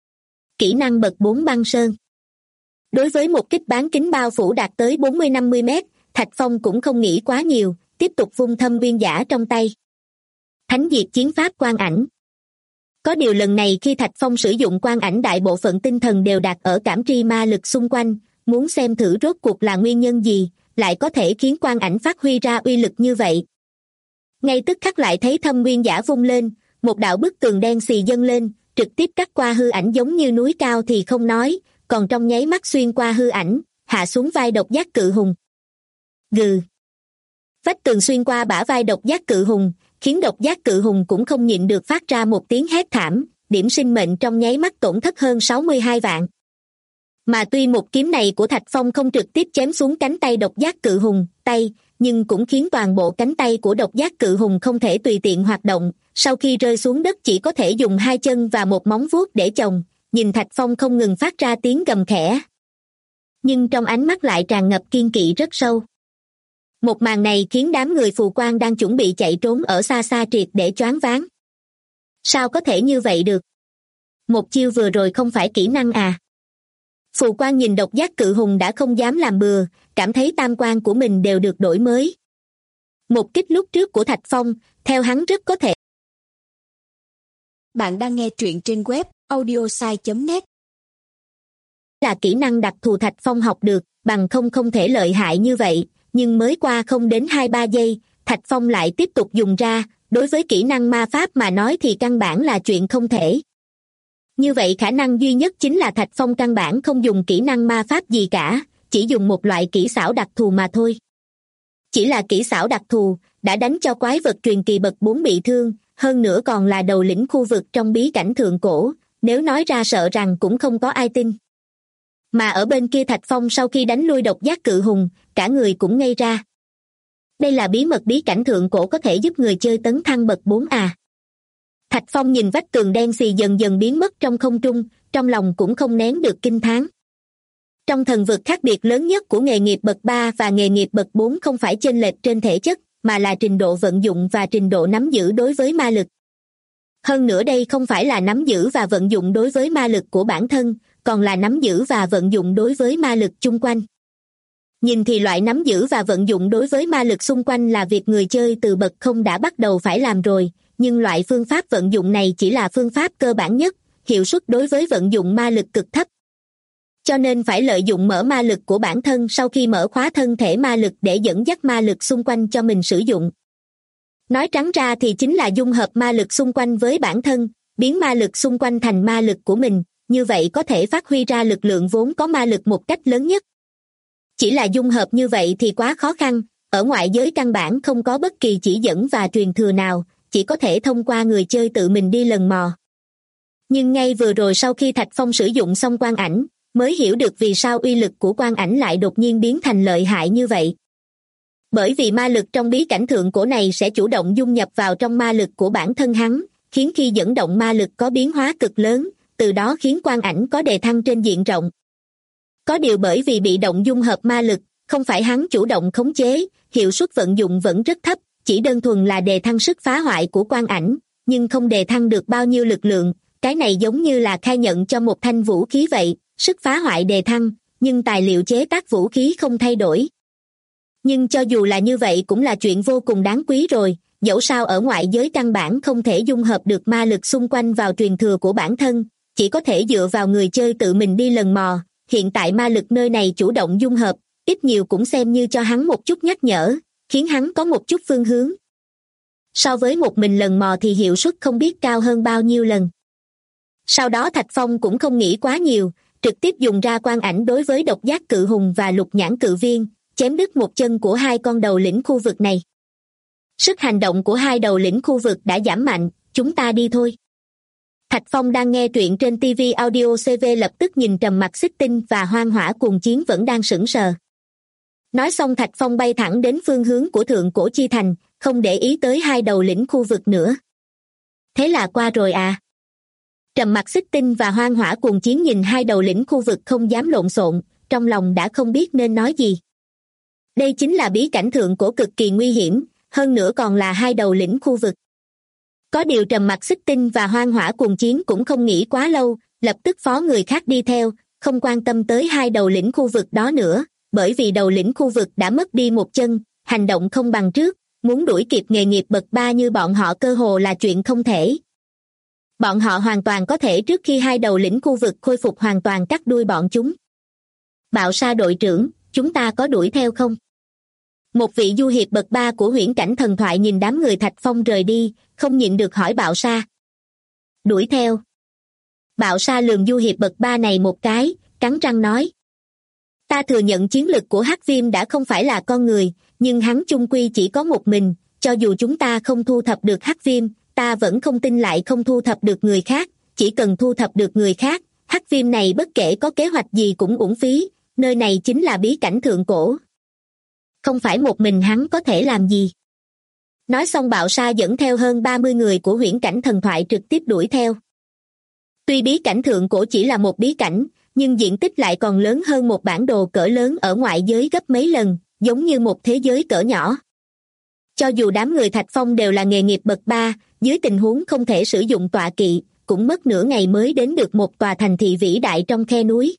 Kỹ năng bậc 4 băng sơn. Đối với một kích bán kính bao phủ đạt tới 40-50 mét, Thạch Phong cũng không nghĩ quá nhiều, tiếp tục vung thâm viên giả trong tay. Thánh diệt chiến pháp quang ảnh. Có điều lần này khi Thạch Phong sử dụng quang ảnh đại bộ phận tinh thần đều đặt ở cảm tri ma lực xung quanh, muốn xem thử rốt cuộc là nguyên nhân gì, lại có thể khiến quang ảnh phát huy ra uy lực như vậy. Ngay tức khắc lại thấy Thâm Nguyên Giả vung lên, một đạo bức tường đen xì dâng lên, trực tiếp cắt qua hư ảnh giống như núi cao thì không nói, còn trong nháy mắt xuyên qua hư ảnh, hạ xuống vai độc giác cự hùng. Gừ. Vách tường xuyên qua bả vai độc giác cự hùng, khiến độc giác cự hùng cũng không nhịn được phát ra một tiếng hét thảm, điểm sinh mệnh trong nháy mắt tổn thất hơn 62 vạn. Mà tuy một kiếm này của Thạch Phong không trực tiếp chém xuống cánh tay độc giác cự hùng, nhưng cũng khiến toàn bộ cánh tay của độc giác cự hùng không thể tùy tiện hoạt động, sau khi rơi xuống đất chỉ có thể dùng hai chân và một móng vuốt để chồng, nhìn Thạch Phong không ngừng phát ra tiếng gầm khẽ. Nhưng trong ánh mắt lại tràn ngập kiên kỵ rất sâu. Một màn này khiến đám người phù quan đang chuẩn bị chạy trốn ở xa xa triệt để choáng váng. Sao có thể như vậy được? Một chiêu vừa rồi không phải kỹ năng à? Phù quan nhìn độc giác cự hùng đã không dám làm bừa, cảm thấy tam quan của mình đều được đổi mới. Một kích lúc trước của Thạch Phong, theo hắn rất có thể. Bạn đang nghe truyện trên web audiosai.net. Là kỹ năng đặc thù Thạch Phong học được, bằng không thể lợi hại như vậy, nhưng mới qua không đến 2-3 giây, Thạch Phong lại tiếp tục dùng ra, đối với kỹ năng ma pháp mà nói thì căn bản là chuyện không thể. Như vậy khả năng duy nhất chính là Thạch Phong căn bản không dùng kỹ năng ma pháp gì cả, chỉ dùng một loại kỹ xảo đặc thù mà thôi. Chỉ là kỹ xảo đặc thù, đã đánh cho quái vật truyền kỳ bậc 4 bị thương, hơn nữa còn là đầu lĩnh khu vực trong bí cảnh thượng cổ, nếu nói ra sợ rằng cũng không có ai tin. Mà ở bên kia Thạch Phong sau khi đánh lui độc giác cự hùng, cả người cũng ngây ra. Đây là bí mật bí cảnh thượng cổ có thể giúp người chơi tấn thăng bậc 4 à? Thạch Phong nhìn vách tường đen xì dần dần biến mất trong không trung, trong lòng cũng không nén được kinh thán. Trong thần vực khác biệt lớn nhất của nghề nghiệp bậc 3 và nghề nghiệp bậc 4 không phải chênh lệch trên thể chất, mà là trình độ vận dụng và trình độ nắm giữ đối với ma lực. Hơn nữa đây không phải là nắm giữ và vận dụng đối với ma lực của bản thân, còn là nắm giữ và vận dụng đối với ma lực chung quanh. Nhìn thì loại nắm giữ và vận dụng đối với ma lực xung quanh là việc người chơi từ bậc không đã bắt đầu phải làm rồi, nhưng loại phương pháp vận dụng này chỉ là phương pháp cơ bản nhất, hiệu suất đối với vận dụng ma lực cực thấp. Cho nên phải lợi dụng mở ma lực của bản thân sau khi mở khóa thân thể ma lực để dẫn dắt ma lực xung quanh cho mình sử dụng. Nói trắng ra thì chính là dung hợp ma lực xung quanh với bản thân, biến ma lực xung quanh thành ma lực của mình, như vậy có thể phát huy ra lực lượng vốn có ma lực một cách lớn nhất. Chỉ là dung hợp như vậy thì quá khó khăn, ở ngoại giới căn bản không có bất kỳ chỉ dẫn và truyền thừa nào, chỉ có thể thông qua người chơi tự mình đi lần mò. Nhưng ngay vừa rồi sau khi Thạch Phong sử dụng xong quang ảnh, mới hiểu được vì sao uy lực của quang ảnh lại đột nhiên biến thành lợi hại như vậy. Bởi vì ma lực trong bí cảnh thượng cổ này sẽ chủ động dung nhập vào trong ma lực của bản thân hắn, khiến khi dẫn động ma lực có biến hóa cực lớn, từ đó khiến quang ảnh có đề thăng trên diện rộng. Có điều bởi vì bị động dung hợp ma lực, không phải hắn chủ động khống chế, hiệu suất vận dụng vẫn rất thấp, chỉ đơn thuần là đề thăng sức phá hoại của quang ảnh, nhưng không đề thăng được bao nhiêu lực lượng, cái này giống như là khai nhận cho một thanh vũ khí vậy, sức phá hoại đề thăng, nhưng tài liệu chế tác vũ khí không thay đổi. Nhưng cho dù là như vậy cũng là chuyện vô cùng đáng quý rồi, dẫu sao ở ngoại giới căn bản không thể dung hợp được ma lực xung quanh vào truyền thừa của bản thân, chỉ có thể dựa vào người chơi tự mình đi lần mò, hiện tại ma lực nơi này chủ động dung hợp, ít nhiều cũng xem như cho hắn một chút nhắc nhở, khiến hắn có một chút phương hướng. So với một mình lần mò thì hiệu suất không biết cao hơn bao nhiêu lần. Sau đó Thạch Phong cũng không nghĩ quá nhiều, trực tiếp dùng ra quang ảnh đối với độc giác cự hùng và lục nhãn cự viên, chém đứt một chân của hai con đầu lĩnh khu vực này. Sức hành động của hai đầu lĩnh khu vực đã giảm mạnh, chúng ta đi thôi. Thạch Phong đang nghe truyện trên TV Audio CV lập tức nhìn trầm mặc Xích Tinh và Hoang Hỏa Cuồng Chiến vẫn đang sững sờ. Nói xong Thạch Phong bay thẳng đến phương hướng của Thượng Cổ Chi Thành, không để ý tới hai đầu lĩnh khu vực nữa. Thế là qua rồi à? Trầm mặc Xích Tinh và Hoang Hỏa Cuồng Chiến nhìn hai đầu lĩnh khu vực không dám lộn xộn, trong lòng đã không biết nên nói gì. Đây chính là bí cảnh thượng cổ cực kỳ nguy hiểm, hơn nữa còn là hai đầu lĩnh khu vực. Có điều Trầm mặc Xích Tinh và Hoang Hỏa Cuồng Chiến cũng không nghĩ quá lâu, lập tức phó người khác đi theo, không quan tâm tới hai đầu lĩnh khu vực đó nữa, bởi vì đầu lĩnh khu vực đã mất đi một chân, hành động không bằng trước, muốn đuổi kịp nghề nghiệp bậc 3 như bọn họ cơ hồ là chuyện không thể. Bọn họ hoàn toàn có thể trước khi hai đầu lĩnh khu vực khôi phục hoàn toàn cắt đuôi bọn chúng. Bạo sa đội trưởng, chúng ta có đuổi theo không? Một vị du hiệp bậc 3 của huyễn cảnh thần thoại nhìn đám người Thạch Phong rời đi, không nhịn được hỏi Bạo sa. Đuổi theo. Bạo sa lườm du hiệp bậc 3 này một cái, cắn răng nói. Ta thừa nhận chiến lực của Hắc Viêm đã không phải là con người, nhưng hắn chung quy chỉ có một mình, cho dù chúng ta không thu thập được Hắc Viêm, ta vẫn không tin lại không thu thập được người khác, chỉ cần thu thập được người khác, Hắc Viêm này bất kể có kế hoạch gì cũng uổng phí, nơi này chính là bí cảnh thượng cổ. Không phải một mình hắn có thể làm gì. Nói xong Bạo sa dẫn theo hơn 30 người của huyễn cảnh thần thoại trực tiếp đuổi theo. Tuy bí cảnh thượng cổ chỉ là một bí cảnh, nhưng diện tích lại còn lớn hơn một bản đồ cỡ lớn ở ngoại giới gấp mấy lần, giống như một thế giới cỡ nhỏ. Cho dù đám người Thạch Phong đều là nghề nghiệp bậc 3, dưới tình huống không thể sử dụng tọa kỵ, cũng mất nửa ngày mới đến được một tòa thành thị vĩ đại trong khe núi.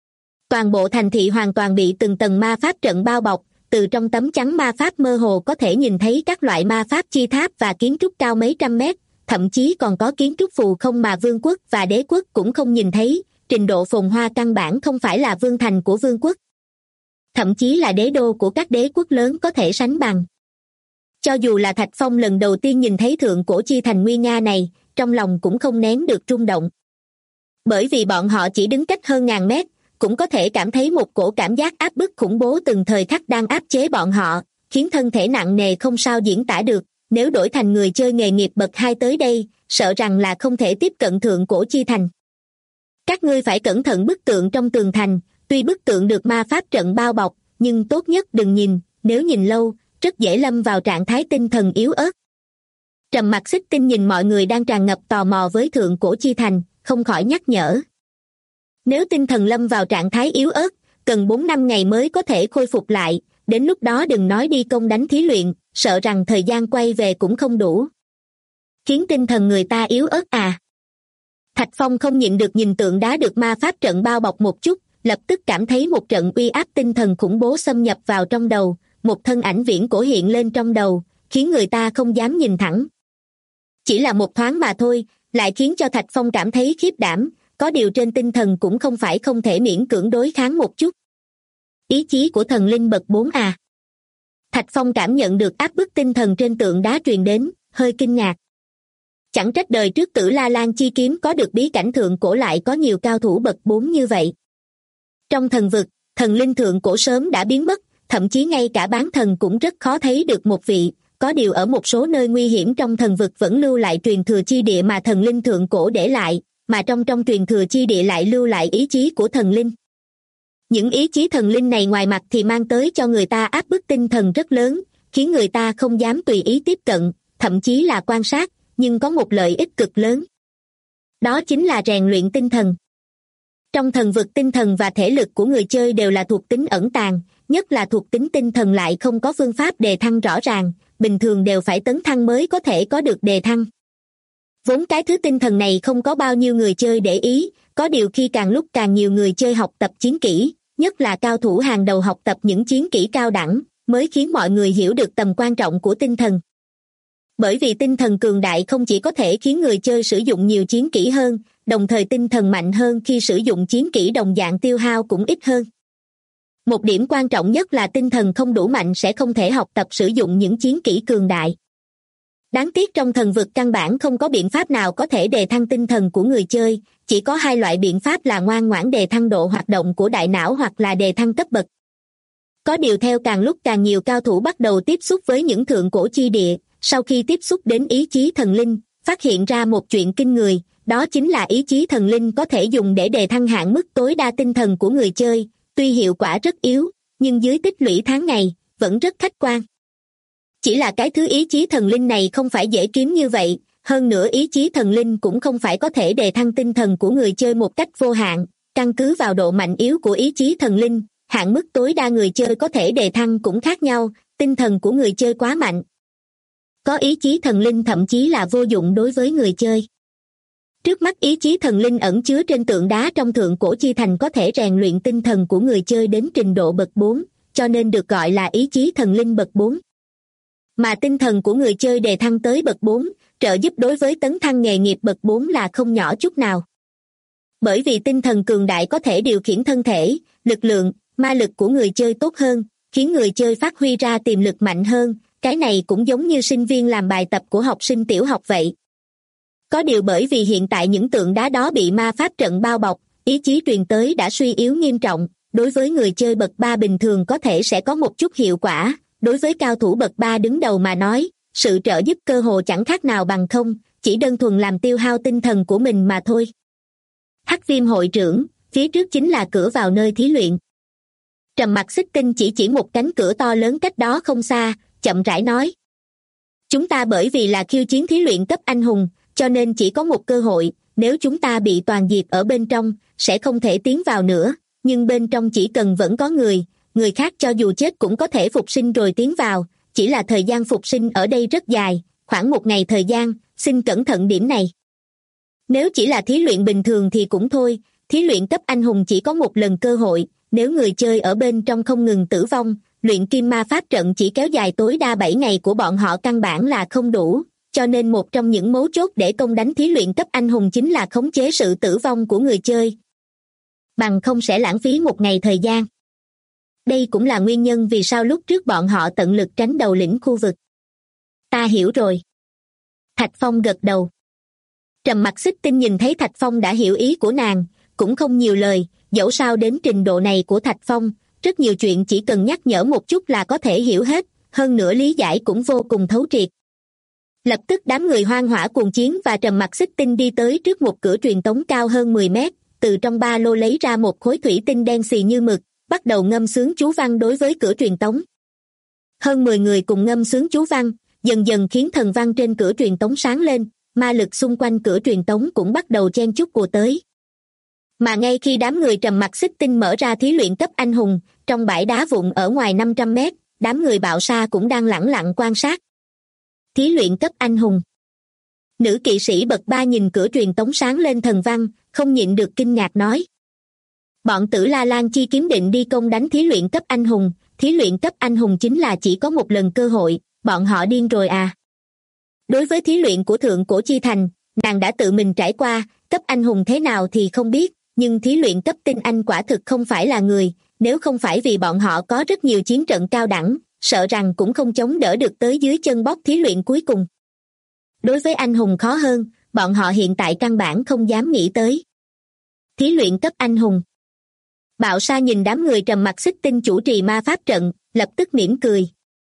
Toàn bộ thành thị hoàn toàn bị từng tầng ma pháp trận bao bọc, từ trong tấm chắn ma pháp mơ hồ có thể nhìn thấy các loại ma pháp chi tháp và kiến trúc cao mấy trăm mét, thậm chí còn có kiến trúc phù không mà vương quốc và đế quốc cũng không nhìn thấy, trình độ phồn hoa căn bản không phải là vương thành của vương quốc. Thậm chí là đế đô của các đế quốc lớn có thể sánh bằng. Cho dù là Thạch Phong lần đầu tiên nhìn thấy thượng cổ chi thành nguy nga này, trong lòng cũng không nén được rung động. Bởi vì bọn họ chỉ đứng cách hơn ngàn mét, cũng có thể cảm thấy một cổ cảm giác áp bức khủng bố từng thời khắc đang áp chế bọn họ, khiến thân thể nặng nề không sao diễn tả được. Nếu đổi thành người chơi nghề nghiệp bậc 2 tới đây, sợ rằng là không thể tiếp cận thượng cổ chi thành. Các ngươi phải cẩn thận bức tượng trong tường thành, tuy bức tượng được ma pháp trận bao bọc, nhưng tốt nhất đừng nhìn, nếu nhìn lâu, rất dễ lâm vào trạng thái tinh thần yếu ớt. Trầm Mặc Xích Tinh nhìn mọi người đang tràn ngập tò mò với thượng cổ chi thành, không khỏi nhắc nhở. Nếu tinh thần lâm vào trạng thái yếu ớt, cần 4-5 ngày mới có thể khôi phục lại, đến lúc đó đừng nói đi công đánh thí luyện, sợ rằng thời gian quay về cũng không đủ. Khiến tinh thần người ta yếu ớt à? Thạch Phong không nhịn được nhìn tượng đá được ma pháp trận bao bọc một chút, lập tức cảm thấy một trận uy áp tinh thần khủng bố xâm nhập vào trong đầu, một thân ảnh viễn cổ hiện lên trong đầu, khiến người ta không dám nhìn thẳng. Chỉ là một thoáng mà thôi, lại khiến cho Thạch Phong cảm thấy khiếp đảm, có điều trên tinh thần cũng không phải không thể miễn cưỡng đối kháng một chút. Ý chí của thần linh bậc 4 à? Thạch Phong cảm nhận được áp bức tinh thần trên tượng đá truyền đến, hơi kinh ngạc. Chẳng trách đời trước Tử La Lan chi kiếm có được bí cảnh thượng cổ lại có nhiều cao thủ bậc 4 như vậy. Trong thần vực, thần linh thượng cổ sớm đã biến mất, thậm chí ngay cả bán thần cũng rất khó thấy được một vị, có điều ở một số nơi nguy hiểm trong thần vực vẫn lưu lại truyền thừa chi địa mà thần linh thượng cổ để lại, mà trong truyền thừa chi địa lại lưu lại ý chí của thần linh. Những ý chí thần linh này ngoài mặt thì mang tới cho người ta áp bức tinh thần rất lớn, khiến người ta không dám tùy ý tiếp cận, thậm chí là quan sát, nhưng có một lợi ích cực lớn. Đó chính là rèn luyện tinh thần. Trong thần vực tinh thần và thể lực của người chơi đều là thuộc tính ẩn tàng, nhất là thuộc tính tinh thần lại không có phương pháp đề thăng rõ ràng, bình thường đều phải tấn thăng mới có thể có được đề thăng. Vốn cái thứ tinh thần này không có bao nhiêu người chơi để ý, có điều khi càng lúc càng nhiều người chơi học tập chiến kỹ, nhất là cao thủ hàng đầu học tập những chiến kỹ cao đẳng, mới khiến mọi người hiểu được tầm quan trọng của tinh thần. Bởi vì tinh thần cường đại không chỉ có thể khiến người chơi sử dụng nhiều chiến kỹ hơn, đồng thời tinh thần mạnh hơn khi sử dụng chiến kỹ đồng dạng tiêu hao cũng ít hơn. Một điểm quan trọng nhất là tinh thần không đủ mạnh sẽ không thể học tập sử dụng những chiến kỹ cường đại. Đáng tiếc trong thần vực căn bản không có biện pháp nào có thể đề thăng tinh thần của người chơi, chỉ có hai loại biện pháp là ngoan ngoãn đề thăng độ hoạt động của đại não hoặc là đề thăng cấp bậc. Có điều theo càng lúc càng nhiều cao thủ bắt đầu tiếp xúc với những thượng cổ chi địa, sau khi tiếp xúc đến ý chí thần linh, phát hiện ra một chuyện kinh người, đó chính là ý chí thần linh có thể dùng để đề thăng hạn mức tối đa tinh thần của người chơi, tuy hiệu quả rất yếu, nhưng dưới tích lũy tháng ngày, vẫn rất khách quan. Chỉ là cái thứ ý chí thần linh này không phải dễ kiếm như vậy, hơn nữa ý chí thần linh cũng không phải có thể đề thăng tinh thần của người chơi một cách vô hạn, căn cứ vào độ mạnh yếu của ý chí thần linh, hạn mức tối đa người chơi có thể đề thăng cũng khác nhau, tinh thần của người chơi quá mạnh. Có ý chí thần linh thậm chí là vô dụng đối với người chơi. Trước mắt ý chí thần linh ẩn chứa trên tượng đá trong thượng cổ chi thành có thể rèn luyện tinh thần của người chơi đến trình độ bậc 4, cho nên được gọi là ý chí thần linh bậc 4. Mà tinh thần của người chơi đề thăng tới bậc 4, trợ giúp đối với tấn thăng nghề nghiệp bậc 4 là không nhỏ chút nào. Bởi vì tinh thần cường đại có thể điều khiển thân thể, lực lượng, ma lực của người chơi tốt hơn, khiến người chơi phát huy ra tiềm lực mạnh hơn, cái này cũng giống như sinh viên làm bài tập của học sinh tiểu học vậy. Có điều bởi vì hiện tại những tượng đá đó bị ma pháp trận bao bọc, ý chí truyền tới đã suy yếu nghiêm trọng, đối với người chơi bậc 3 bình thường có thể sẽ có một chút hiệu quả, đối với cao thủ bậc 3 đứng đầu mà nói, sự trợ giúp cơ hồ chẳng khác nào bằng không, chỉ đơn thuần làm tiêu hao tinh thần của mình mà thôi. Hắc Viêm hội trưởng, phía trước chính là cửa vào nơi thí luyện. Trầm Mặc Xích Tinh chỉ một cánh cửa to lớn cách đó không xa, chậm rãi nói. Chúng ta bởi vì là khiêu chiến thí luyện cấp anh hùng, cho nên chỉ có một cơ hội, nếu chúng ta bị toàn diệt ở bên trong, sẽ không thể tiến vào nữa, nhưng bên trong chỉ cần vẫn có người khác cho dù chết cũng có thể phục sinh rồi tiến vào, chỉ là thời gian phục sinh ở đây rất dài, khoảng 1 ngày thời gian, xin cẩn thận điểm này. Nếu chỉ là thí luyện bình thường thì cũng thôi, thí luyện cấp anh hùng chỉ có một lần cơ hội, nếu người chơi ở bên trong không ngừng tử vong, luyện kim ma pháp trận chỉ kéo dài tối đa 7 ngày của bọn họ căn bản là không đủ, cho nên một trong những mấu chốt để công đánh thí luyện cấp anh hùng chính là khống chế sự tử vong của người chơi. Bằng không sẽ lãng phí 1 ngày thời gian. Đây cũng là nguyên nhân vì sao lúc trước bọn họ tận lực tránh đầu lĩnh khu vực. Ta hiểu rồi. Thạch Phong gật đầu. Trầm Mặc Xích Tinh nhìn thấy Thạch Phong đã hiểu ý của nàng, cũng không nhiều lời, dẫu sao đến trình độ này của Thạch Phong, rất nhiều chuyện chỉ cần nhắc nhở một chút là có thể hiểu hết, hơn nữa lý giải cũng vô cùng thấu triệt. Lập tức đám người Hoang Hỏa Cuồng Chiến và Trầm Mặc Xích Tinh đi tới trước một cửa truyền tống cao hơn 10 mét, từ trong ba lô lấy ra một khối thủy tinh đen xì như mực, bắt đầu ngâm xướng chú văn đối với cửa truyền tống. Hơn 10 người cùng ngâm xướng chú văn, dần dần khiến thần văn trên cửa truyền tống sáng lên, ma lực xung quanh cửa truyền tống cũng bắt đầu chen chúc ùa tới. Mà ngay khi đám người Trầm Mặc Xích Tinh mở ra thí luyện cấp anh hùng, trong bãi đá vụn ở ngoài 500 mét, đám người Bạo Sa cũng đang lẳng lặng quan sát. Thí luyện cấp anh hùng. Nữ kỵ sĩ bậc 3 nhìn cửa truyền tống sáng lên thần văn, không nhịn được kinh ngạc nói. Bọn Tử La Lan Chi Kiếm định đi công đánh thí luyện cấp anh hùng, thí luyện cấp anh hùng chính là chỉ có một lần cơ hội, bọn họ điên rồi à. Đối với thí luyện của Thượng Cổ Chi Thành, nàng đã tự mình trải qua, cấp anh hùng thế nào thì không biết, nhưng thí luyện cấp tinh anh quả thực không phải là người, nếu không phải vì bọn họ có rất nhiều chiến trận cao đẳng, sợ rằng cũng không chống đỡ được tới dưới chân bóc thí luyện cuối cùng. Đối với anh hùng khó hơn, bọn họ hiện tại căn bản không dám nghĩ tới. Thí luyện cấp anh hùng. Bạo Sa nhìn đám người Trầm Mặc Xích Tinh chủ trì ma pháp trận, lập tức mỉm cười.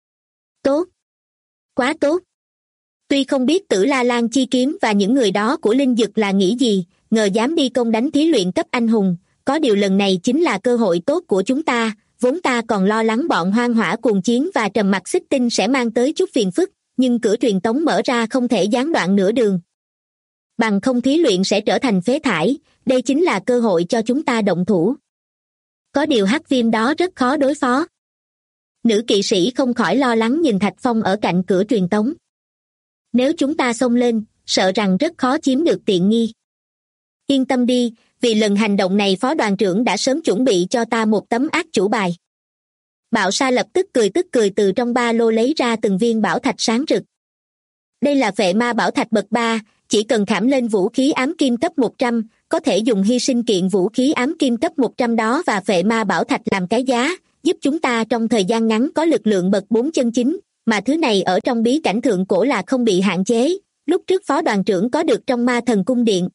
Tốt. Quá tốt. Tuy không biết Tử La Lan Chi Kiếm và những người đó của Linh Dực là nghĩ gì, ngờ dám đi công đánh thí luyện cấp anh hùng, có điều lần này chính là cơ hội tốt của chúng ta, vốn ta còn lo lắng bọn Hoang Hỏa Cuồng Chiến và Trầm Mặc Xích Tinh sẽ mang tới chút phiền phức, nhưng cửa truyền tống mở ra không thể gián đoạn nửa đường. Bằng không thí luyện sẽ trở thành phế thải, đây chính là cơ hội cho chúng ta động thủ. Có điều Hắc Viêm đó rất khó đối phó. Nữ kỵ sĩ không khỏi lo lắng nhìn Thạch Phong ở cạnh cửa truyền tống. Nếu chúng ta xông lên, sợ rằng rất khó chiếm được tiện nghi. Yên tâm đi, vì lần hành động này phó đoàn trưởng đã sớm chuẩn bị cho ta một tấm ác chủ bài. Bạo Sa lập tức cười từ trong ba lô lấy ra từng viên bảo thạch sáng rực. Đây là Phệ Ma bảo thạch bậc 3, chỉ cần khảm lên vũ khí ám kim cấp 100, có thể dùng hy sinh kiện vũ khí ám kim cấp 100 đó và Phệ Ma bảo thạch làm cái giá, giúp chúng ta trong thời gian ngắn có lực lượng bậc 4 chân chính, mà thứ này ở trong bí cảnh thượng cổ là không bị hạn chế, lúc trước phó đoàn trưởng có được trong Ma Thần Cung Điện.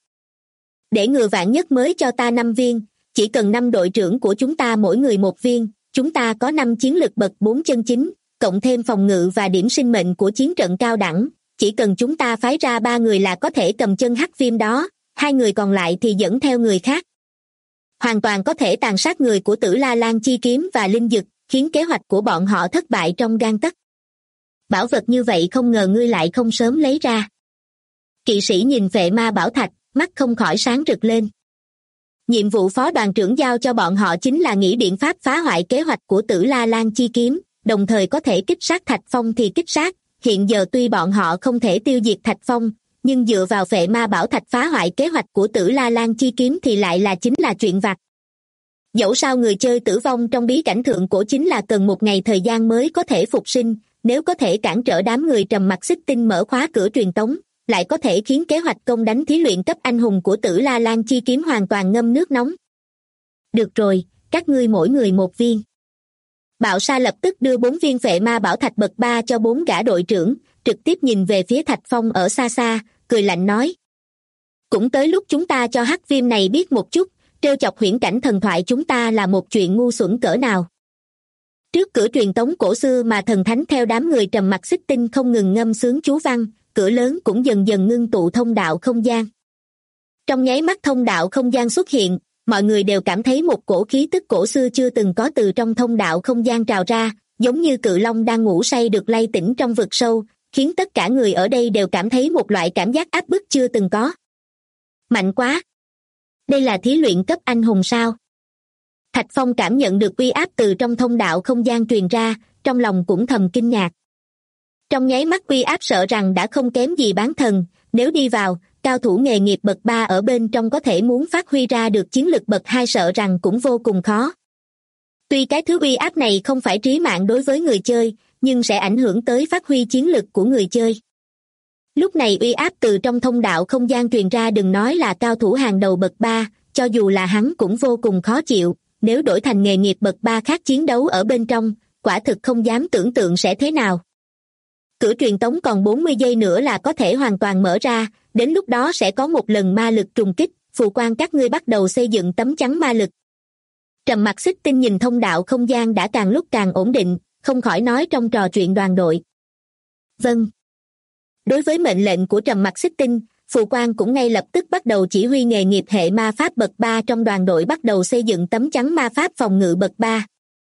Để ngừa vạn nhất mới cho ta 5 viên, chỉ cần 5 đội trưởng của chúng ta mỗi người 1 viên, chúng ta có 5 chiến lực bậc 4 chân chính, cộng thêm phòng ngự và điểm sinh mệnh của chiến trận cao đẳng, chỉ cần chúng ta phái ra 3 người là có thể cầm chân Hắc Viêm đó, 2 người còn lại thì dẫn theo người khác. Hoàn toàn có thể tàn sát người của Tử La Lan Chi Kiếm và Linh Dực, khiến kế hoạch của bọn họ thất bại trong gang tấc. Bảo vật như vậy không ngờ ngươi lại không sớm lấy ra. Kỵ sĩ nhìn Phệ Ma bảo thạch, mắt không khỏi sáng rực lên. Nhiệm vụ phó đoàn trưởng giao cho bọn họ chính là nghĩ biện pháp phá hoại kế hoạch của Tử La Lan Chi Kiếm, đồng thời có thể kích sát Thạch Phong thì kích sát. Hiện giờ tuy bọn họ không thể tiêu diệt Thạch Phong, nhưng dựa vào Phệ Ma bảo thạch phá hoại kế hoạch của Tử La Lan Chi Kiếm thì lại chính là chuyện vặt. Dẫu sao người chơi tử vong trong bí cảnh thượng cổ chính là cần 1 ngày thời gian mới có thể phục sinh, nếu có thể cản trở đám người Trầm Mặc Xích Tinh mở khóa cửa truyền tống, lại có thể khiến kế hoạch công đánh thí luyện cấp anh hùng của Tử La Lan chi kiếm hoàn toàn ngâm nước nóng. Được rồi, các ngươi mỗi người một viên. Bạo Sa lập tức đưa 4 viên phệ ma bảo thạch bậc 3 cho 4 gã đội trưởng, trực tiếp nhìn về phía Thạch Phong ở xa xa, cười lạnh nói. Cũng tới lúc chúng ta cho hắc viêm này biết một chút, trêu chọc huyễn cảnh thần thoại chúng ta là một chuyện ngu xuẩn cỡ nào. Trước cửa truyền tống cổ xưa mà thần thánh theo đám người Trầm Mặc Xích Tinh không ngừng ngâm sướng chú văn, cửa lớn cũng dần dần ngưng tụ thông đạo không gian. Trong nháy mắt thông đạo không gian xuất hiện, mọi người đều cảm thấy một cổ khí tức cổ xưa chưa từng có từ trong thông đạo không gian trào ra, giống như cự long đang ngủ say được lay tỉnh trong vực sâu, khiến tất cả người ở đây đều cảm thấy một loại cảm giác áp bức chưa từng có. Mạnh quá! Đây là thí luyện cấp anh hùng sao? Thạch Phong cảm nhận được uy áp từ trong thông đạo không gian truyền ra, trong lòng cũng thầm kinh ngạc. Trong nháy mắt uy áp sợ rằng đã không kém gì bán thần, nếu đi vào, cao thủ nghề nghiệp bậc 3 ở bên trong có thể muốn phát huy ra được chiến lực bậc 2 sợ rằng cũng vô cùng khó. Tuy cái thứ uy áp này không phải trí mạng đối với người chơi, nhưng sẽ ảnh hưởng tới phát huy chiến lực của người chơi. Lúc này uy áp từ trong thông đạo không gian truyền ra đừng nói là cao thủ hàng đầu bậc 3, cho dù là hắn cũng vô cùng khó chịu, nếu đổi thành nghề nghiệp bậc 3 khác chiến đấu ở bên trong, quả thực không dám tưởng tượng sẽ thế nào. Cửa truyền tống còn 40 giây nữa là có thể hoàn toàn mở ra, đến lúc đó sẽ có một lần ma lực trùng kích, phù quan các ngươi bắt đầu xây dựng tấm chắn ma lực. Trầm Mặc Xích Tinh nhìn thông đạo không gian đã càng lúc càng ổn định, không khỏi nói trong trò chuyện đoàn đội. Vâng. Đối với mệnh lệnh của Trầm Mặc Xích Tinh, phù quan cũng ngay lập tức bắt đầu chỉ huy nghề nghiệp hệ ma pháp bậc 3 trong đoàn đội bắt đầu xây dựng tấm chắn ma pháp phòng ngự bậc 3.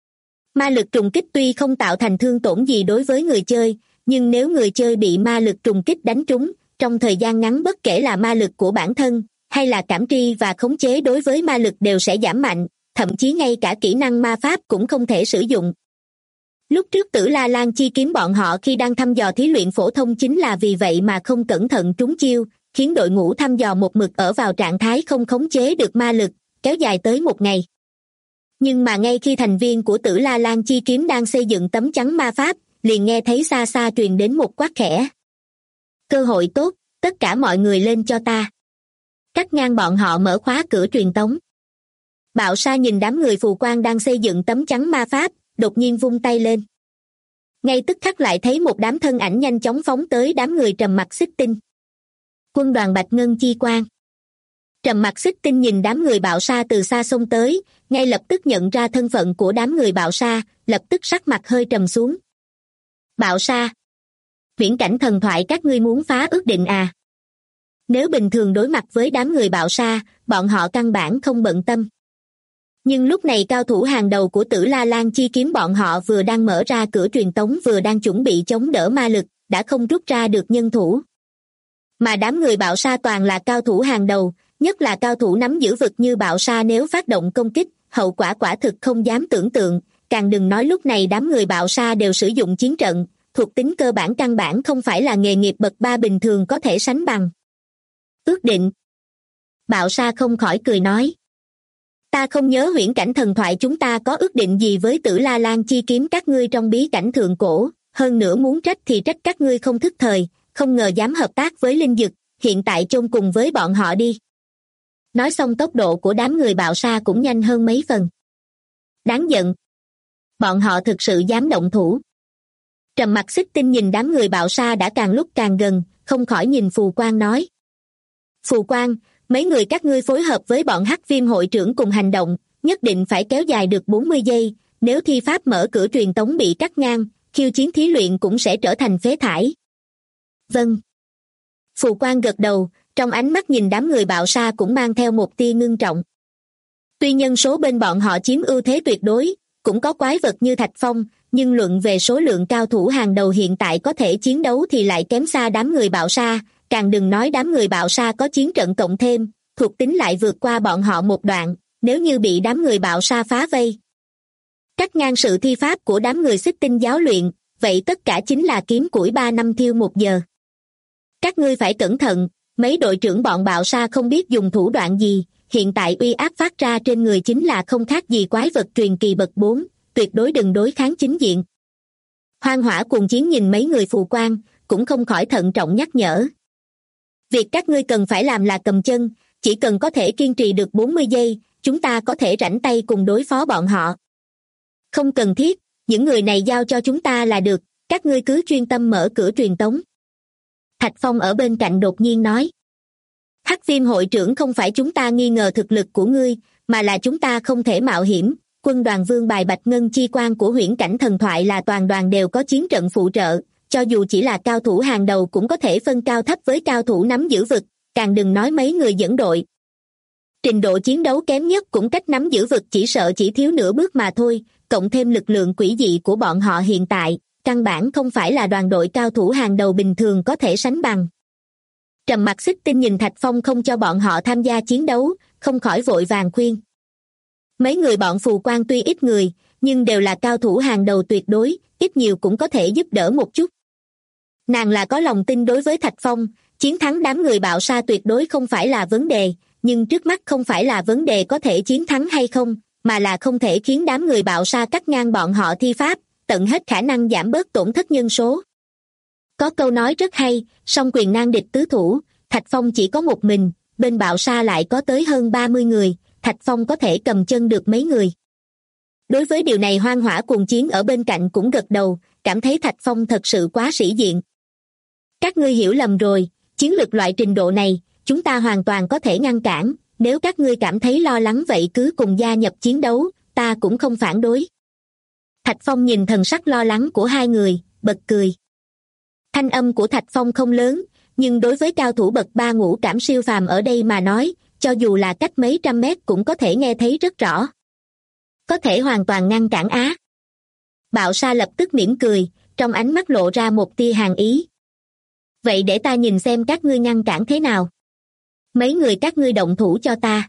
Ma lực trùng kích tuy không tạo thành thương tổn gì đối với người chơi, nhưng nếu người chơi bị ma lực trùng kích đánh trúng, trong thời gian ngắn bất kể là ma lực của bản thân, hay là cảm tri và khống chế đối với ma lực đều sẽ giảm mạnh, thậm chí ngay cả kỹ năng ma pháp cũng không thể sử dụng. Lúc trước Tử La Lan chi kiếm bọn họ khi đang thăm dò thí luyện phổ thông chính là vì vậy mà không cẩn thận trúng chiêu, khiến đội ngũ thăm dò một mực ở vào trạng thái không khống chế được ma lực, kéo dài tới một ngày. Nhưng mà ngay khi thành viên của Tử La Lan chi kiếm đang xây dựng tấm chắn ma pháp, liền nghe thấy xa xa truyền đến một quát khẽ. Cơ hội tốt, tất cả mọi người lên cho ta. Cắt ngang bọn họ mở khóa cửa truyền tống. Bạo Sa nhìn đám người phù quan đang xây dựng tấm chắn ma pháp, đột nhiên vung tay lên. Ngay tức khắc lại thấy một đám thân ảnh nhanh chóng phóng tới đám người Trầm Mặc Xích Tinh. Quân đoàn Bạch Ngân Chi Quang. Trầm Mặc Xích Tinh nhìn đám người Bạo Sa từ xa xông tới, ngay lập tức nhận ra thân phận của đám người Bạo Sa, lập tức sắc mặt hơi trầm xuống. Bạo Sa, viễn cảnh thần thoại các ngươi muốn phá ước định à? Nếu bình thường đối mặt với đám người Bạo Sa, bọn họ căn bản không bận tâm. Nhưng lúc này cao thủ hàng đầu của Tử La Lan chi kiếm bọn họ vừa đang mở ra cửa truyền tống vừa đang chuẩn bị chống đỡ ma lực, đã không rút ra được nhân thủ. Mà đám người Bạo Sa toàn là cao thủ hàng đầu, nhất là cao thủ nắm giữ vực như Bạo Sa nếu phát động công kích, hậu quả quả thực không dám tưởng tượng, càng đừng nói lúc này đám người Bạo Sa đều sử dụng chiến trận, thuộc tính cơ bản căn bản không phải là nghề nghiệp bậc 3 bình thường có thể sánh bằng. Ước định. Bạo Sa không khỏi cười nói. Ta không nhớ huyễn cảnh thần thoại chúng ta có ước định gì với Tử La Lan chi kiếm các ngươi trong bí cảnh thượng cổ, hơn nữa muốn trách thì trách các ngươi không thức thời, không ngờ dám hợp tác với linh dực, hiện tại chôn cùng với bọn họ đi. Nói xong tốc độ của đám người Bạo Sa cũng nhanh hơn mấy phần. Đáng giận. Bọn họ thực sự dám động thủ. Trầm Mặc Xích Tinh nhìn đám người Bạo Sa đã càng lúc càng gần, không khỏi nhìn Phù Quang nói. Phù Quang, mấy người các ngươi phối hợp với bọn Hắc Viêm hội trưởng cùng hành động, nhất định phải kéo dài được 40 giây, nếu thi pháp mở cửa truyền tống bị cắt ngang, khiêu chiến thí luyện cũng sẽ trở thành phế thải. Vâng. Phù Quang gật đầu, trong ánh mắt nhìn đám người Bạo Sa cũng mang theo một tia ngưng trọng. Tuy nhân số bên bọn họ chiếm ưu thế tuyệt đối, cũng có quái vật như Thạch Phong, nhưng luận về số lượng cao thủ hàng đầu hiện tại có thể chiến đấu thì lại kém xa đám người Bạo Sa, càng đừng nói đám người Bạo Sa có chiến trận cộng thêm, thuộc tính lại vượt qua bọn họ một đoạn, nếu như bị đám người Bạo Sa phá vây. Cắt ngang sự thi pháp của đám người Xích Tinh giáo luyện, vậy tất cả chính là kiếm củi 3 năm thiêu 1 giờ. Các ngươi phải cẩn thận, mấy đội trưởng bọn Bạo Sa không biết dùng thủ đoạn gì, hiện tại uy áp phát ra trên người chính là không khác gì quái vật truyền kỳ bậc 4, tuyệt đối đừng đối kháng chính diện. Hoang hỏa cuồng chiến nhìn mấy người phù quan, cũng không khỏi thận trọng nhắc nhở. Việc các ngươi cần phải làm là cầm chân, chỉ cần có thể kiên trì được 40 giây, chúng ta có thể rảnh tay cùng đối phó bọn họ. Không cần thiết, những người này giao cho chúng ta là được, các ngươi cứ chuyên tâm mở cửa truyền tống. Thạch Phong ở bên cạnh đột nhiên nói. Hắc Viêm hội trưởng, không phải chúng ta nghi ngờ thực lực của ngươi, mà là chúng ta không thể mạo hiểm. Quân đoàn vương bài Bạch Ngân chi quan của huyễn cảnh thần thoại là toàn đoàn đều có chiến trận phụ trợ, cho dù chỉ là cao thủ hàng đầu cũng có thể phân cao thấp với cao thủ nắm giữ vực, càng đừng nói mấy người dẫn đội. Trình độ chiến đấu kém nhất cũng cách nắm giữ vực chỉ sợ chỉ thiếu nửa bước mà thôi, cộng thêm lực lượng quỷ dị của bọn họ hiện tại, căn bản không phải là đoàn đội cao thủ hàng đầu bình thường có thể sánh bằng. Trầm Mặc Xích Tinh nhìn Thạch Phong không cho bọn họ tham gia chiến đấu, không khỏi vội vàng khuyên. Mấy người bọn phù quan tuy ít người, nhưng đều là cao thủ hàng đầu tuyệt đối, ít nhiều cũng có thể giúp đỡ một chút. Nàng là có lòng tin đối với Thạch Phong, chiến thắng đám người bạo sa tuyệt đối không phải là vấn đề, nhưng trước mắt không phải là vấn đề có thể chiến thắng hay không, mà là không thể khiến đám người bạo sa cắt ngang bọn họ thi pháp, tận hết khả năng giảm bớt tổn thất nhân số. Có câu nói rất hay, song quyền nan địch tứ thủ, Thạch Phong chỉ có một mình, bên bạo sa lại có tới hơn 30 người, Thạch Phong có thể cầm chân được mấy người. Đối với điều này Hoang hỏa cuồng chiến ở bên cạnh cũng gật đầu, cảm thấy Thạch Phong thật sự quá sĩ diện. Các ngươi hiểu lầm rồi, chiến lược loại trình độ này, chúng ta hoàn toàn có thể ngăn cản, nếu các ngươi cảm thấy lo lắng vậy cứ cùng gia nhập chiến đấu, ta cũng không phản đối. Thạch Phong nhìn thần sắc lo lắng của hai người, bật cười. Thanh âm của Thạch Phong không lớn, nhưng đối với cao thủ bậc 3 ngũ cảm siêu phàm ở đây mà nói, cho dù là cách mấy trăm mét cũng có thể nghe thấy rất rõ. Có thể hoàn toàn ngăn cản á. Bạo Sa lập tức mỉm cười, trong ánh mắt lộ ra một tia hàn ý. Vậy để ta nhìn xem các ngươi ngăn cản thế nào. Mấy người các ngươi động thủ cho ta.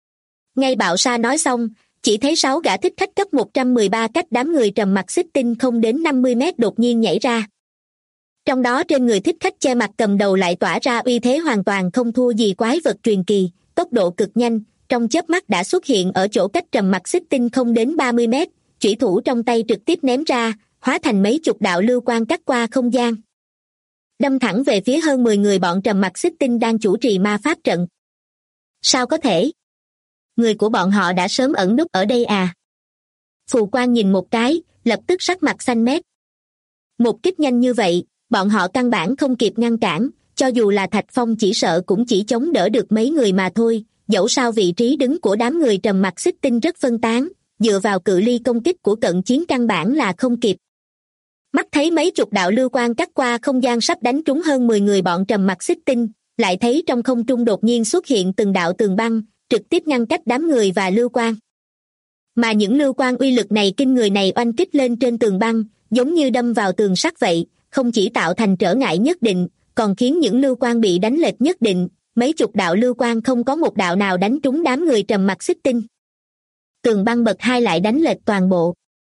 Ngay Bạo Sa nói xong, chỉ thấy 6 gã thích khách cấp 113 cách đám người Trầm Mặc Xích Tinh không đến 50 mét đột nhiên nhảy ra. Trong đó trên người thích khách che mặt cầm đầu lại tỏa ra uy thế hoàn toàn không thua gì quái vật truyền kỳ, tốc độ cực nhanh, trong chớp mắt đã xuất hiện ở chỗ cách Trầm Mặc Xích Tinh không đến 30 mét, chủy thủ trong tay trực tiếp ném ra, hóa thành mấy chục đạo lưu quang cắt qua không gian. Đâm thẳng về phía hơn 10 người bọn Trầm Mặc Xích Tinh đang chủ trì ma pháp trận. Sao có thể? Người của bọn họ đã sớm ẩn núp ở đây à? Phù Quan nhìn một cái, lập tức sắc mặt xanh mét. Một kích nhanh như vậy, bọn họ căn bản không kịp ngăn cản, cho dù là Thạch Phong chỉ sợ cũng chỉ chống đỡ được mấy người mà thôi, dẫu sao vị trí đứng của đám người Trầm Mặc Xích Tinh rất phân tán, dựa vào cự ly công kích của cận chiến căn bản là không kịp. Mắt thấy mấy chục đạo lưu quang cắt qua không gian sắp đánh trúng hơn 10 người bọn Trầm Mặc Xích Tinh, lại thấy trong không trung đột nhiên xuất hiện từng đạo tường băng, trực tiếp ngăn cách đám người và lưu quang. Mà những lưu quang uy lực này kinh người này oanh kích lên trên tường băng, giống như đâm vào tường sắt vậy, không chỉ tạo thành trở ngại nhất định, còn khiến những lưu quang bị đánh lệch nhất định, mấy chục đạo lưu quang không có một đạo nào đánh trúng đám người Trầm Mặc Xích Tinh. Tường băng bậc 2 lại đánh lệch toàn bộ.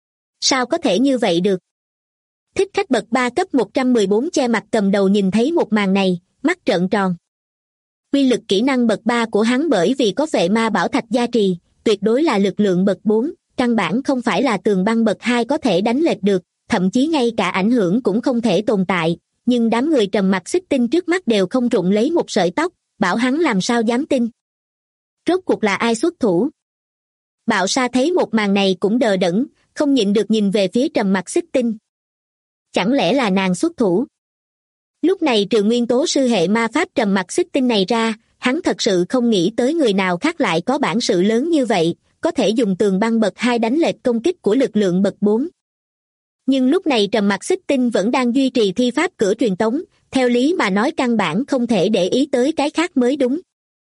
Sao có thể như vậy được? Thích khách bậc 3 cấp 114 che mặt cầm đầu nhìn thấy một màn này, mắt trợn tròn. Uy lực kỹ năng bậc 3 của hắn bởi vì có vệ ma bảo thạch gia trì, tuyệt đối là lực lượng bậc 4, căn bản không phải là tường băng bậc 2 có thể đánh lệch được, thậm chí ngay cả ảnh hưởng cũng không thể tồn tại, nhưng đám người Trầm Mặc Xích Tinh trước mắt đều không rụng lấy một sợi tóc, bảo hắn làm sao dám tin. Rốt cuộc là ai xuất thủ? Bạo Sa thấy một màn này cũng đờ đẫn, không nhịn được nhìn về phía Trầm Mặc Xích Tinh. Chẳng lẽ là nàng xuất thủ? Lúc này trừ nguyên tố sư hệ ma pháp Trầm Mặc Xích Tinh này ra, hắn thật sự không nghĩ tới người nào khác lại có bản sự lớn như vậy, có thể dùng tường băng bậc 2 đánh lệch công kích của lực lượng bậc 4. Nhưng lúc này Trầm Mặc Xích Tinh vẫn đang duy trì thi pháp cửa truyền tống, theo lý mà nói căn bản không thể để ý tới cái khác mới đúng.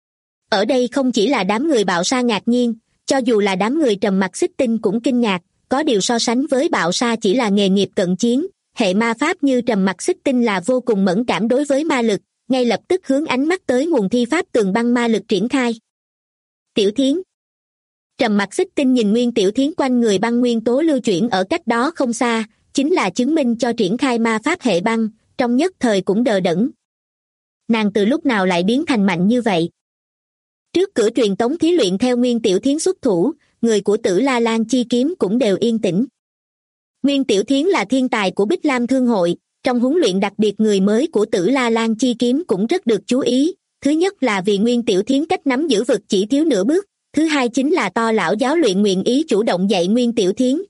Ở đây không chỉ là đám người Bạo Sa ngạc nhiên, cho dù là đám người Trầm Mặc Xích Tinh cũng kinh ngạc, có điều so sánh với Bạo Sa chỉ là nghề nghiệp cận chiến, hệ ma pháp như Trầm Mặc Xích Tinh là vô cùng mẫn cảm đối với ma lực, ngay lập tức hướng ánh mắt tới nguồn thi pháp tường băng ma lực triển khai. Tiểu Thiến. Trầm Mặc Xích Tinh nhìn Nguyên Tiểu Thiến quanh người băng nguyên tố lưu chuyển ở cách đó không xa, chính là chứng minh cho triển khai ma pháp hệ băng, trong nhất thời cũng đờ đẫn. Nàng từ lúc nào lại biến thành mạnh như vậy? Trước cửa truyền tống thí luyện theo Nguyên Tiểu Thiến xuất thủ, người của Tử La Lan chi kiếm cũng đều yên tĩnh. Nguyên Tiểu Thiến là thiên tài của Bích Lam Thương hội, trong huấn luyện đặc biệt người mới của Tử La Lan chi kiếm cũng rất được chú ý. Thứ nhất là vì Nguyên Tiểu Thiến cách nắm giữ vực chỉ thiếu nửa bước, thứ hai chính là To lão giáo luyện nguyện ý chủ động dạy Nguyên Tiểu Thiến.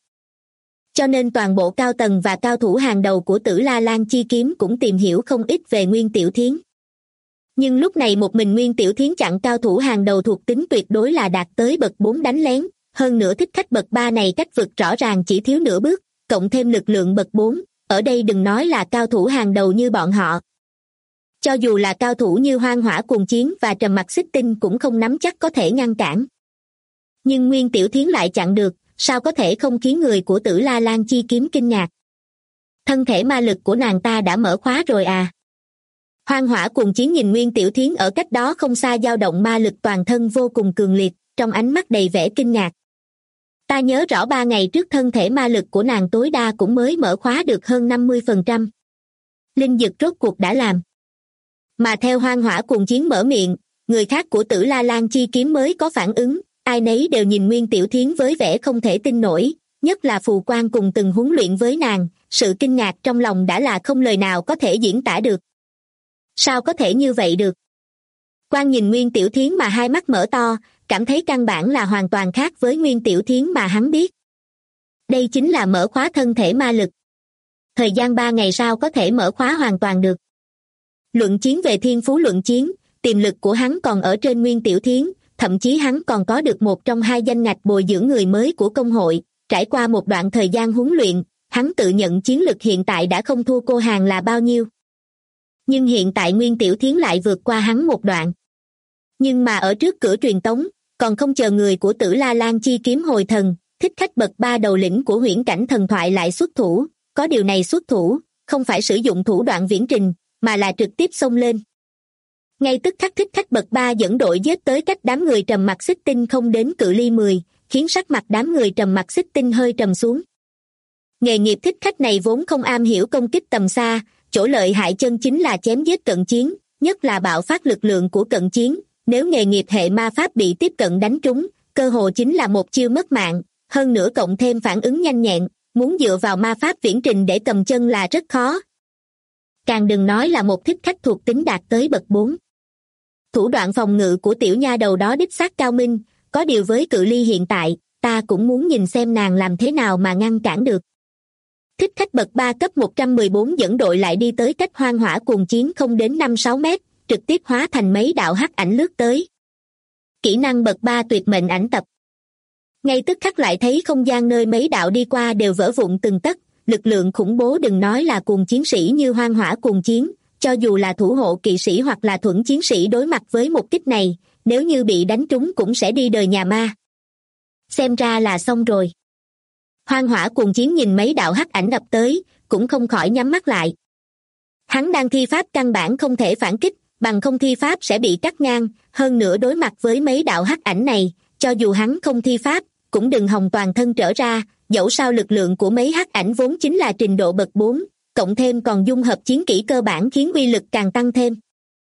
Cho nên toàn bộ cao tầng và cao thủ hàng đầu của Tử La Lan chi kiếm cũng tìm hiểu không ít về Nguyên Tiểu Thiến. Nhưng lúc này một mình Nguyên Tiểu Thiến chặn cao thủ hàng đầu thuộc tính tuyệt đối là đạt tới bậc 4 đánh lén, hơn nữa thích khách bậc 3 này cách vực rõ ràng chỉ thiếu nửa bước, cộng thêm lực lượng bậc 4, ở đây đừng nói là cao thủ hàng đầu như bọn họ. Cho dù là cao thủ như Hoang Hỏa Cuồng Chiến và Trầm Mặc Xích Tinh cũng không nắm chắc có thể ngăn cản. Nhưng Nguyên Tiểu Thiến lại chặn được, sao có thể không khiến người của Tử La Lan chi kiếm kinh ngạc. Thân thể ma lực của nàng ta đã mở khóa rồi à? Hoang Hỏa Cuồng Chiến nhìn Nguyên Tiểu Thiến ở cách đó không xa dao động ma lực toàn thân vô cùng cường liệt, trong ánh mắt đầy vẻ kinh ngạc. Ta nhớ rõ 3 ngày trước thân thể ma lực của nàng tối đa cũng mới mở khóa được hơn 50%. Linh dực rốt cuộc đã làm. Mà theo Hoang Hỏa Cuồng Chiến mở miệng, người khác của Tử La Lan chi kiếm mới có phản ứng, ai nấy đều nhìn Nguyên Tiểu Thiến với vẻ không thể tin nổi, nhất là Phù Quan cùng từng huấn luyện với nàng, sự kinh ngạc trong lòng đã là không lời nào có thể diễn tả được. Sao có thể như vậy được? Quan nhìn Nguyên Tiểu Thiến mà hai mắt mở to, cảm thấy căn bản là hoàn toàn khác với Nguyên Tiểu Thiến mà hắn biết. Đây chính là mở khóa thân thể ma lực. Thời gian 3 ngày sau có thể mở khóa hoàn toàn được. Luận chiến về thiên phú luận chiến, tiềm lực của hắn còn ở trên Nguyên Tiểu Thiến, thậm chí hắn còn có được một trong 2 danh ngạch bồi dưỡng người mới của công hội, trải qua một đoạn thời gian huấn luyện, hắn tự nhận chiến lực hiện tại đã không thua cô hàng là bao nhiêu. Nhưng hiện tại Nguyên Tiểu Thiến lại vượt qua hắn một đoạn. Nhưng mà ở trước cửa truyền tống, còn không chờ người của Tử La Lan chi kiếm hồi thần, thích khách bậc 3 đầu lĩnh của huyễn cảnh thần thoại lại xuất thủ, có điều này xuất thủ, không phải sử dụng thủ đoạn viễn trình, mà là trực tiếp xông lên. Ngay tức khắc thích khách bậc 3 dẫn đội giết tới cách đám người Trầm Mặc Xích Tinh không đến cự ly 10, khiến sắc mặt đám người Trầm Mặc Xích Tinh hơi trầm xuống. Nghề nghiệp thích khách này vốn không am hiểu công kích tầm xa, chỗ lợi hại chân chính là chém giết cận chiến, nhất là bạo phát lực lượng của cận chiến, nếu nghề nghiệp hệ ma pháp bị tiếp cận đánh trúng, cơ hồ chính là một chiêu mất mạng, hơn nữa cộng thêm phản ứng nhanh nhẹn, muốn dựa vào ma pháp viễn trình để cầm chân là rất khó. Càng đừng nói là một thích khách thuộc tính đạt tới bậc 4. Thủ đoạn phòng ngự của tiểu nha đầu đó đích xác cao minh, có điều với cự ly hiện tại, ta cũng muốn nhìn xem nàng làm thế nào mà ngăn cản được. Thích khách bậc 3 cấp 114 dẫn đội lại đi tới cách Hoang Hỏa Cuồng Chiến không đến 5-6 mét, trực tiếp hóa thành mấy đạo hắc ảnh lướt tới. Kỹ năng bậc 3 tuyệt mệnh ảnh tập. Ngay tức khắc lại thấy không gian nơi mấy đạo đi qua đều vỡ vụn từng tấc, lực lượng khủng bố đừng nói là cuồng chiến sĩ như Hoang Hỏa Cuồng Chiến, cho dù là thủ hộ kỵ sĩ hoặc là thuẫn chiến sĩ đối mặt với một kích này, nếu như bị đánh trúng cũng sẽ đi đời nhà ma. Xem ra là xong rồi. Hoang Hỏa Cuồng Chiến nhìn mấy đạo hắc ảnh ập tới, cũng không khỏi nhắm mắt lại. Hắn đang thi pháp căn bản không thể phản kích, bằng không thi pháp sẽ bị cắt ngang, hơn nữa đối mặt với mấy đạo hắc ảnh này, cho dù hắn không thi pháp, cũng đừng hòng toàn thân trở ra, dẫu sao lực lượng của mấy hắc ảnh vốn chính là trình độ bậc 4, cộng thêm còn dung hợp chiến kỹ cơ bản khiến uy lực càng tăng thêm.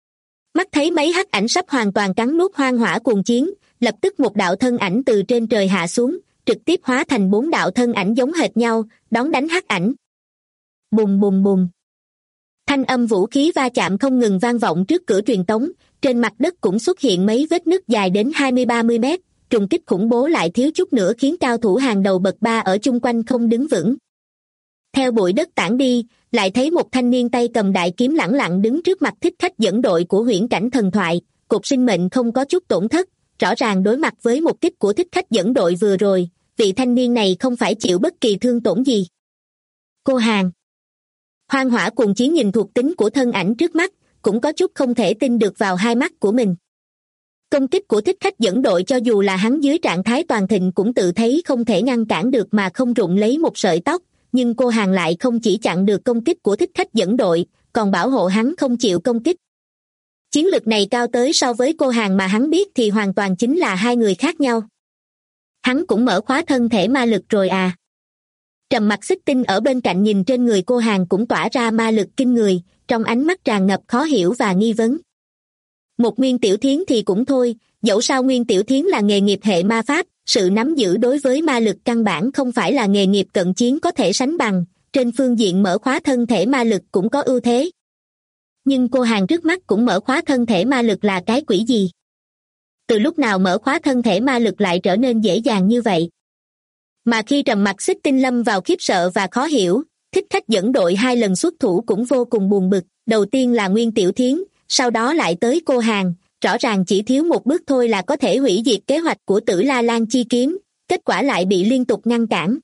Mắt thấy mấy hắc ảnh sắp hoàn toàn cắn nuốt Hoang Hỏa Cuồng Chiến, lập tức một đạo thân ảnh từ trên trời hạ xuống, trực tiếp hóa thành 4 đạo thân ảnh giống hệt nhau, đón đánh hắc ảnh. Bùng bùng bùng. Thanh âm vũ khí va chạm không ngừng vang vọng trước cửa truyền tống, trên mặt đất cũng xuất hiện mấy vết nứt dài đến 20-30 mét, trùng kích khủng bố lại thiếu chút nữa khiến cao thủ hàng đầu bậc 3 ở chung quanh không đứng vững. Theo bụi đất tản đi, lại thấy một thanh niên tay cầm đại kiếm lẳng lặng đứng trước mặt thích khách dẫn đội của huyễn cảnh thần thoại, cục sinh mệnh không có chút tổn thất, rõ ràng đối mặt với một kích của thích khách dẫn đội vừa rồi, vị thanh niên này không phải chịu bất kỳ thương tổn gì. Cô hàng. Hoang Hỏa Cuồng Chiến nhìn thuộc tính của thân ảnh trước mắt, cũng có chút không thể tin được vào hai mắt của mình. Công kích của thích khách dẫn đội cho dù là hắn dưới trạng thái toàn thịnh cũng tự thấy không thể ngăn cản được mà không rụng lấy một sợi tóc, nhưng cô hàng lại không chỉ chặn được công kích của thích khách dẫn đội, còn bảo hộ hắn không chịu công kích. Chiến lực này cao tới so với cô hàng mà hắn biết thì hoàn toàn chính là hai người khác nhau. Hắn cũng mở khóa thân thể ma lực rồi à? Trầm Mặc Xích Tinh ở bên cạnh nhìn trên người cô hàng cũng tỏa ra ma lực kinh người, trong ánh mắt tràn ngập khó hiểu và nghi vấn. Một Nguyên Tiểu Thiến thì cũng thôi, dẫu sao Nguyên Tiểu Thiến là nghề nghiệp hệ ma pháp, sự nắm giữ đối với ma lực căn bản không phải là nghề nghiệp cận chiến có thể sánh bằng, trên phương diện mở khóa thân thể ma lực cũng có ưu thế. Nhưng cô hàng trước mắt cũng mở khóa thân thể ma lực là cái quỷ gì? Từ lúc nào mở khóa thân thể ma lực lại trở nên dễ dàng như vậy? Mà khi Trầm Mặc Xích Tinh lâm vào khiếp sợ và khó hiểu, Thích Khách dẫn đội 2 lần xuất thủ cũng vô cùng buồn bực, đầu tiên là Nguyên Tiểu Thiến, sau đó lại tới cô hàng, rõ ràng chỉ thiếu một bước thôi là có thể hủy diệt kế hoạch của Tử La Lan chi kiếm, kết quả lại bị liên tục ngăn cản.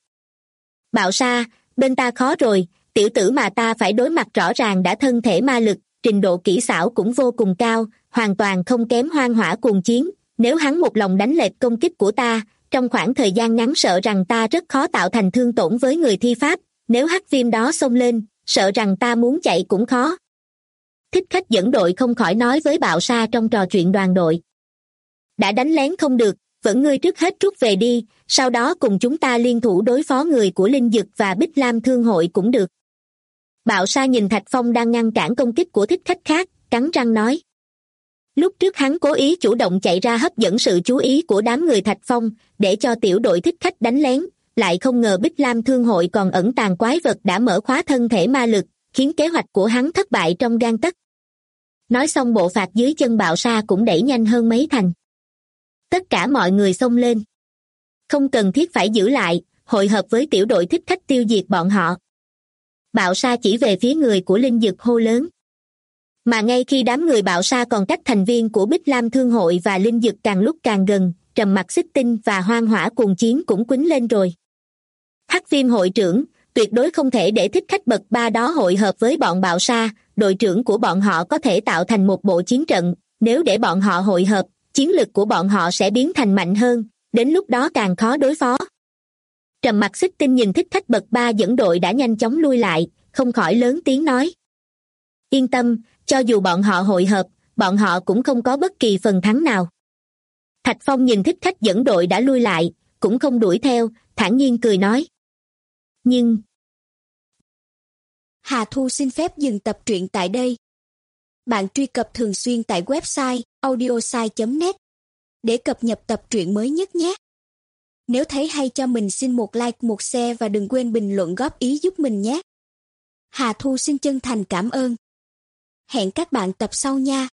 Bạo Sa, bên ta khó rồi, tiểu tử mà ta phải đối mặt rõ ràng đã thân thể ma lực, trình độ kỹ xảo cũng vô cùng cao, hoàn toàn không kém Hoang Hỏa Cuồng Chiến, nếu hắn một lòng đánh lệch công kích của ta, trong khoảng thời gian ngắn sợ rằng ta rất khó tạo thành thương tổn với người thi pháp, nếu hắc viêm đó xông lên, sợ rằng ta muốn chạy cũng khó. Thích Khách dẫn đội không khỏi nói với Bạo Sa trong trò chuyện đoàn đội. Đã đánh lén không được, vẫn ngươi trước hết rút về đi, sau đó cùng chúng ta liên thủ đối phó người của Linh Dực và Bích Lam Thương hội cũng được. Bạo Sa nhìn Thạch Phong đang ngăn cản công kích của thích khách khác, cắn răng nói. Lúc trước hắn cố ý chủ động chạy ra hấp dẫn sự chú ý của đám người Thạch Phong, để cho tiểu đội thích khách đánh lén, lại không ngờ Bích Lam Thương hội còn ẩn tàng quái vật đã mở khóa thân thể ma lực, khiến kế hoạch của hắn thất bại trong gang tấc. Nói xong bộ phạt dưới chân Bạo Sa cũng đẩy nhanh hơn mấy thành. Tất cả mọi người xông lên. Không cần thiết phải giữ lại, hội hợp với tiểu đội thích khách tiêu diệt bọn họ. Bạo Sa chỉ về phía người của Linh Dực hô lớn. Mà ngay khi đám người Bạo Sa còn cách thành viên của Bích Lam Thương hội và Linh Dực càng lúc càng gần, Trầm Mặc Xích Tinh và Hoang Hỏa Cuồng Chiến cũng quýnh lên rồi. Hắc Viêm hội trưởng, tuyệt đối không thể để thích khách bậc 3 đó hội hợp với bọn Bạo Sa, đội trưởng của bọn họ có thể tạo thành một bộ chiến trận, nếu để bọn họ hội hợp, chiến lực của bọn họ sẽ biến thành mạnh hơn, đến lúc đó càng khó đối phó. Trầm Mặc Xích Tinh nhìn thích khách bậc 3 dẫn đội đã nhanh chóng lui lại, không khỏi lớn tiếng nói. Yên tâm, cho dù bọn họ hội hợp, bọn họ cũng không có bất kỳ phần thắng nào. Thạch Phong nhìn thích khách dẫn đội đã lui lại, cũng không đuổi theo, thản nhiên cười nói. Nhưng... Hà Thu xin phép dừng tập truyện tại đây. Bạn truy cập thường xuyên tại website audiosai.net để cập nhật tập truyện mới nhất nhé. Nếu thấy hay cho mình xin một like, một share và đừng quên bình luận góp ý giúp mình nhé. Hà Thu xin chân thành cảm ơn. Hẹn các bạn tập sau nha.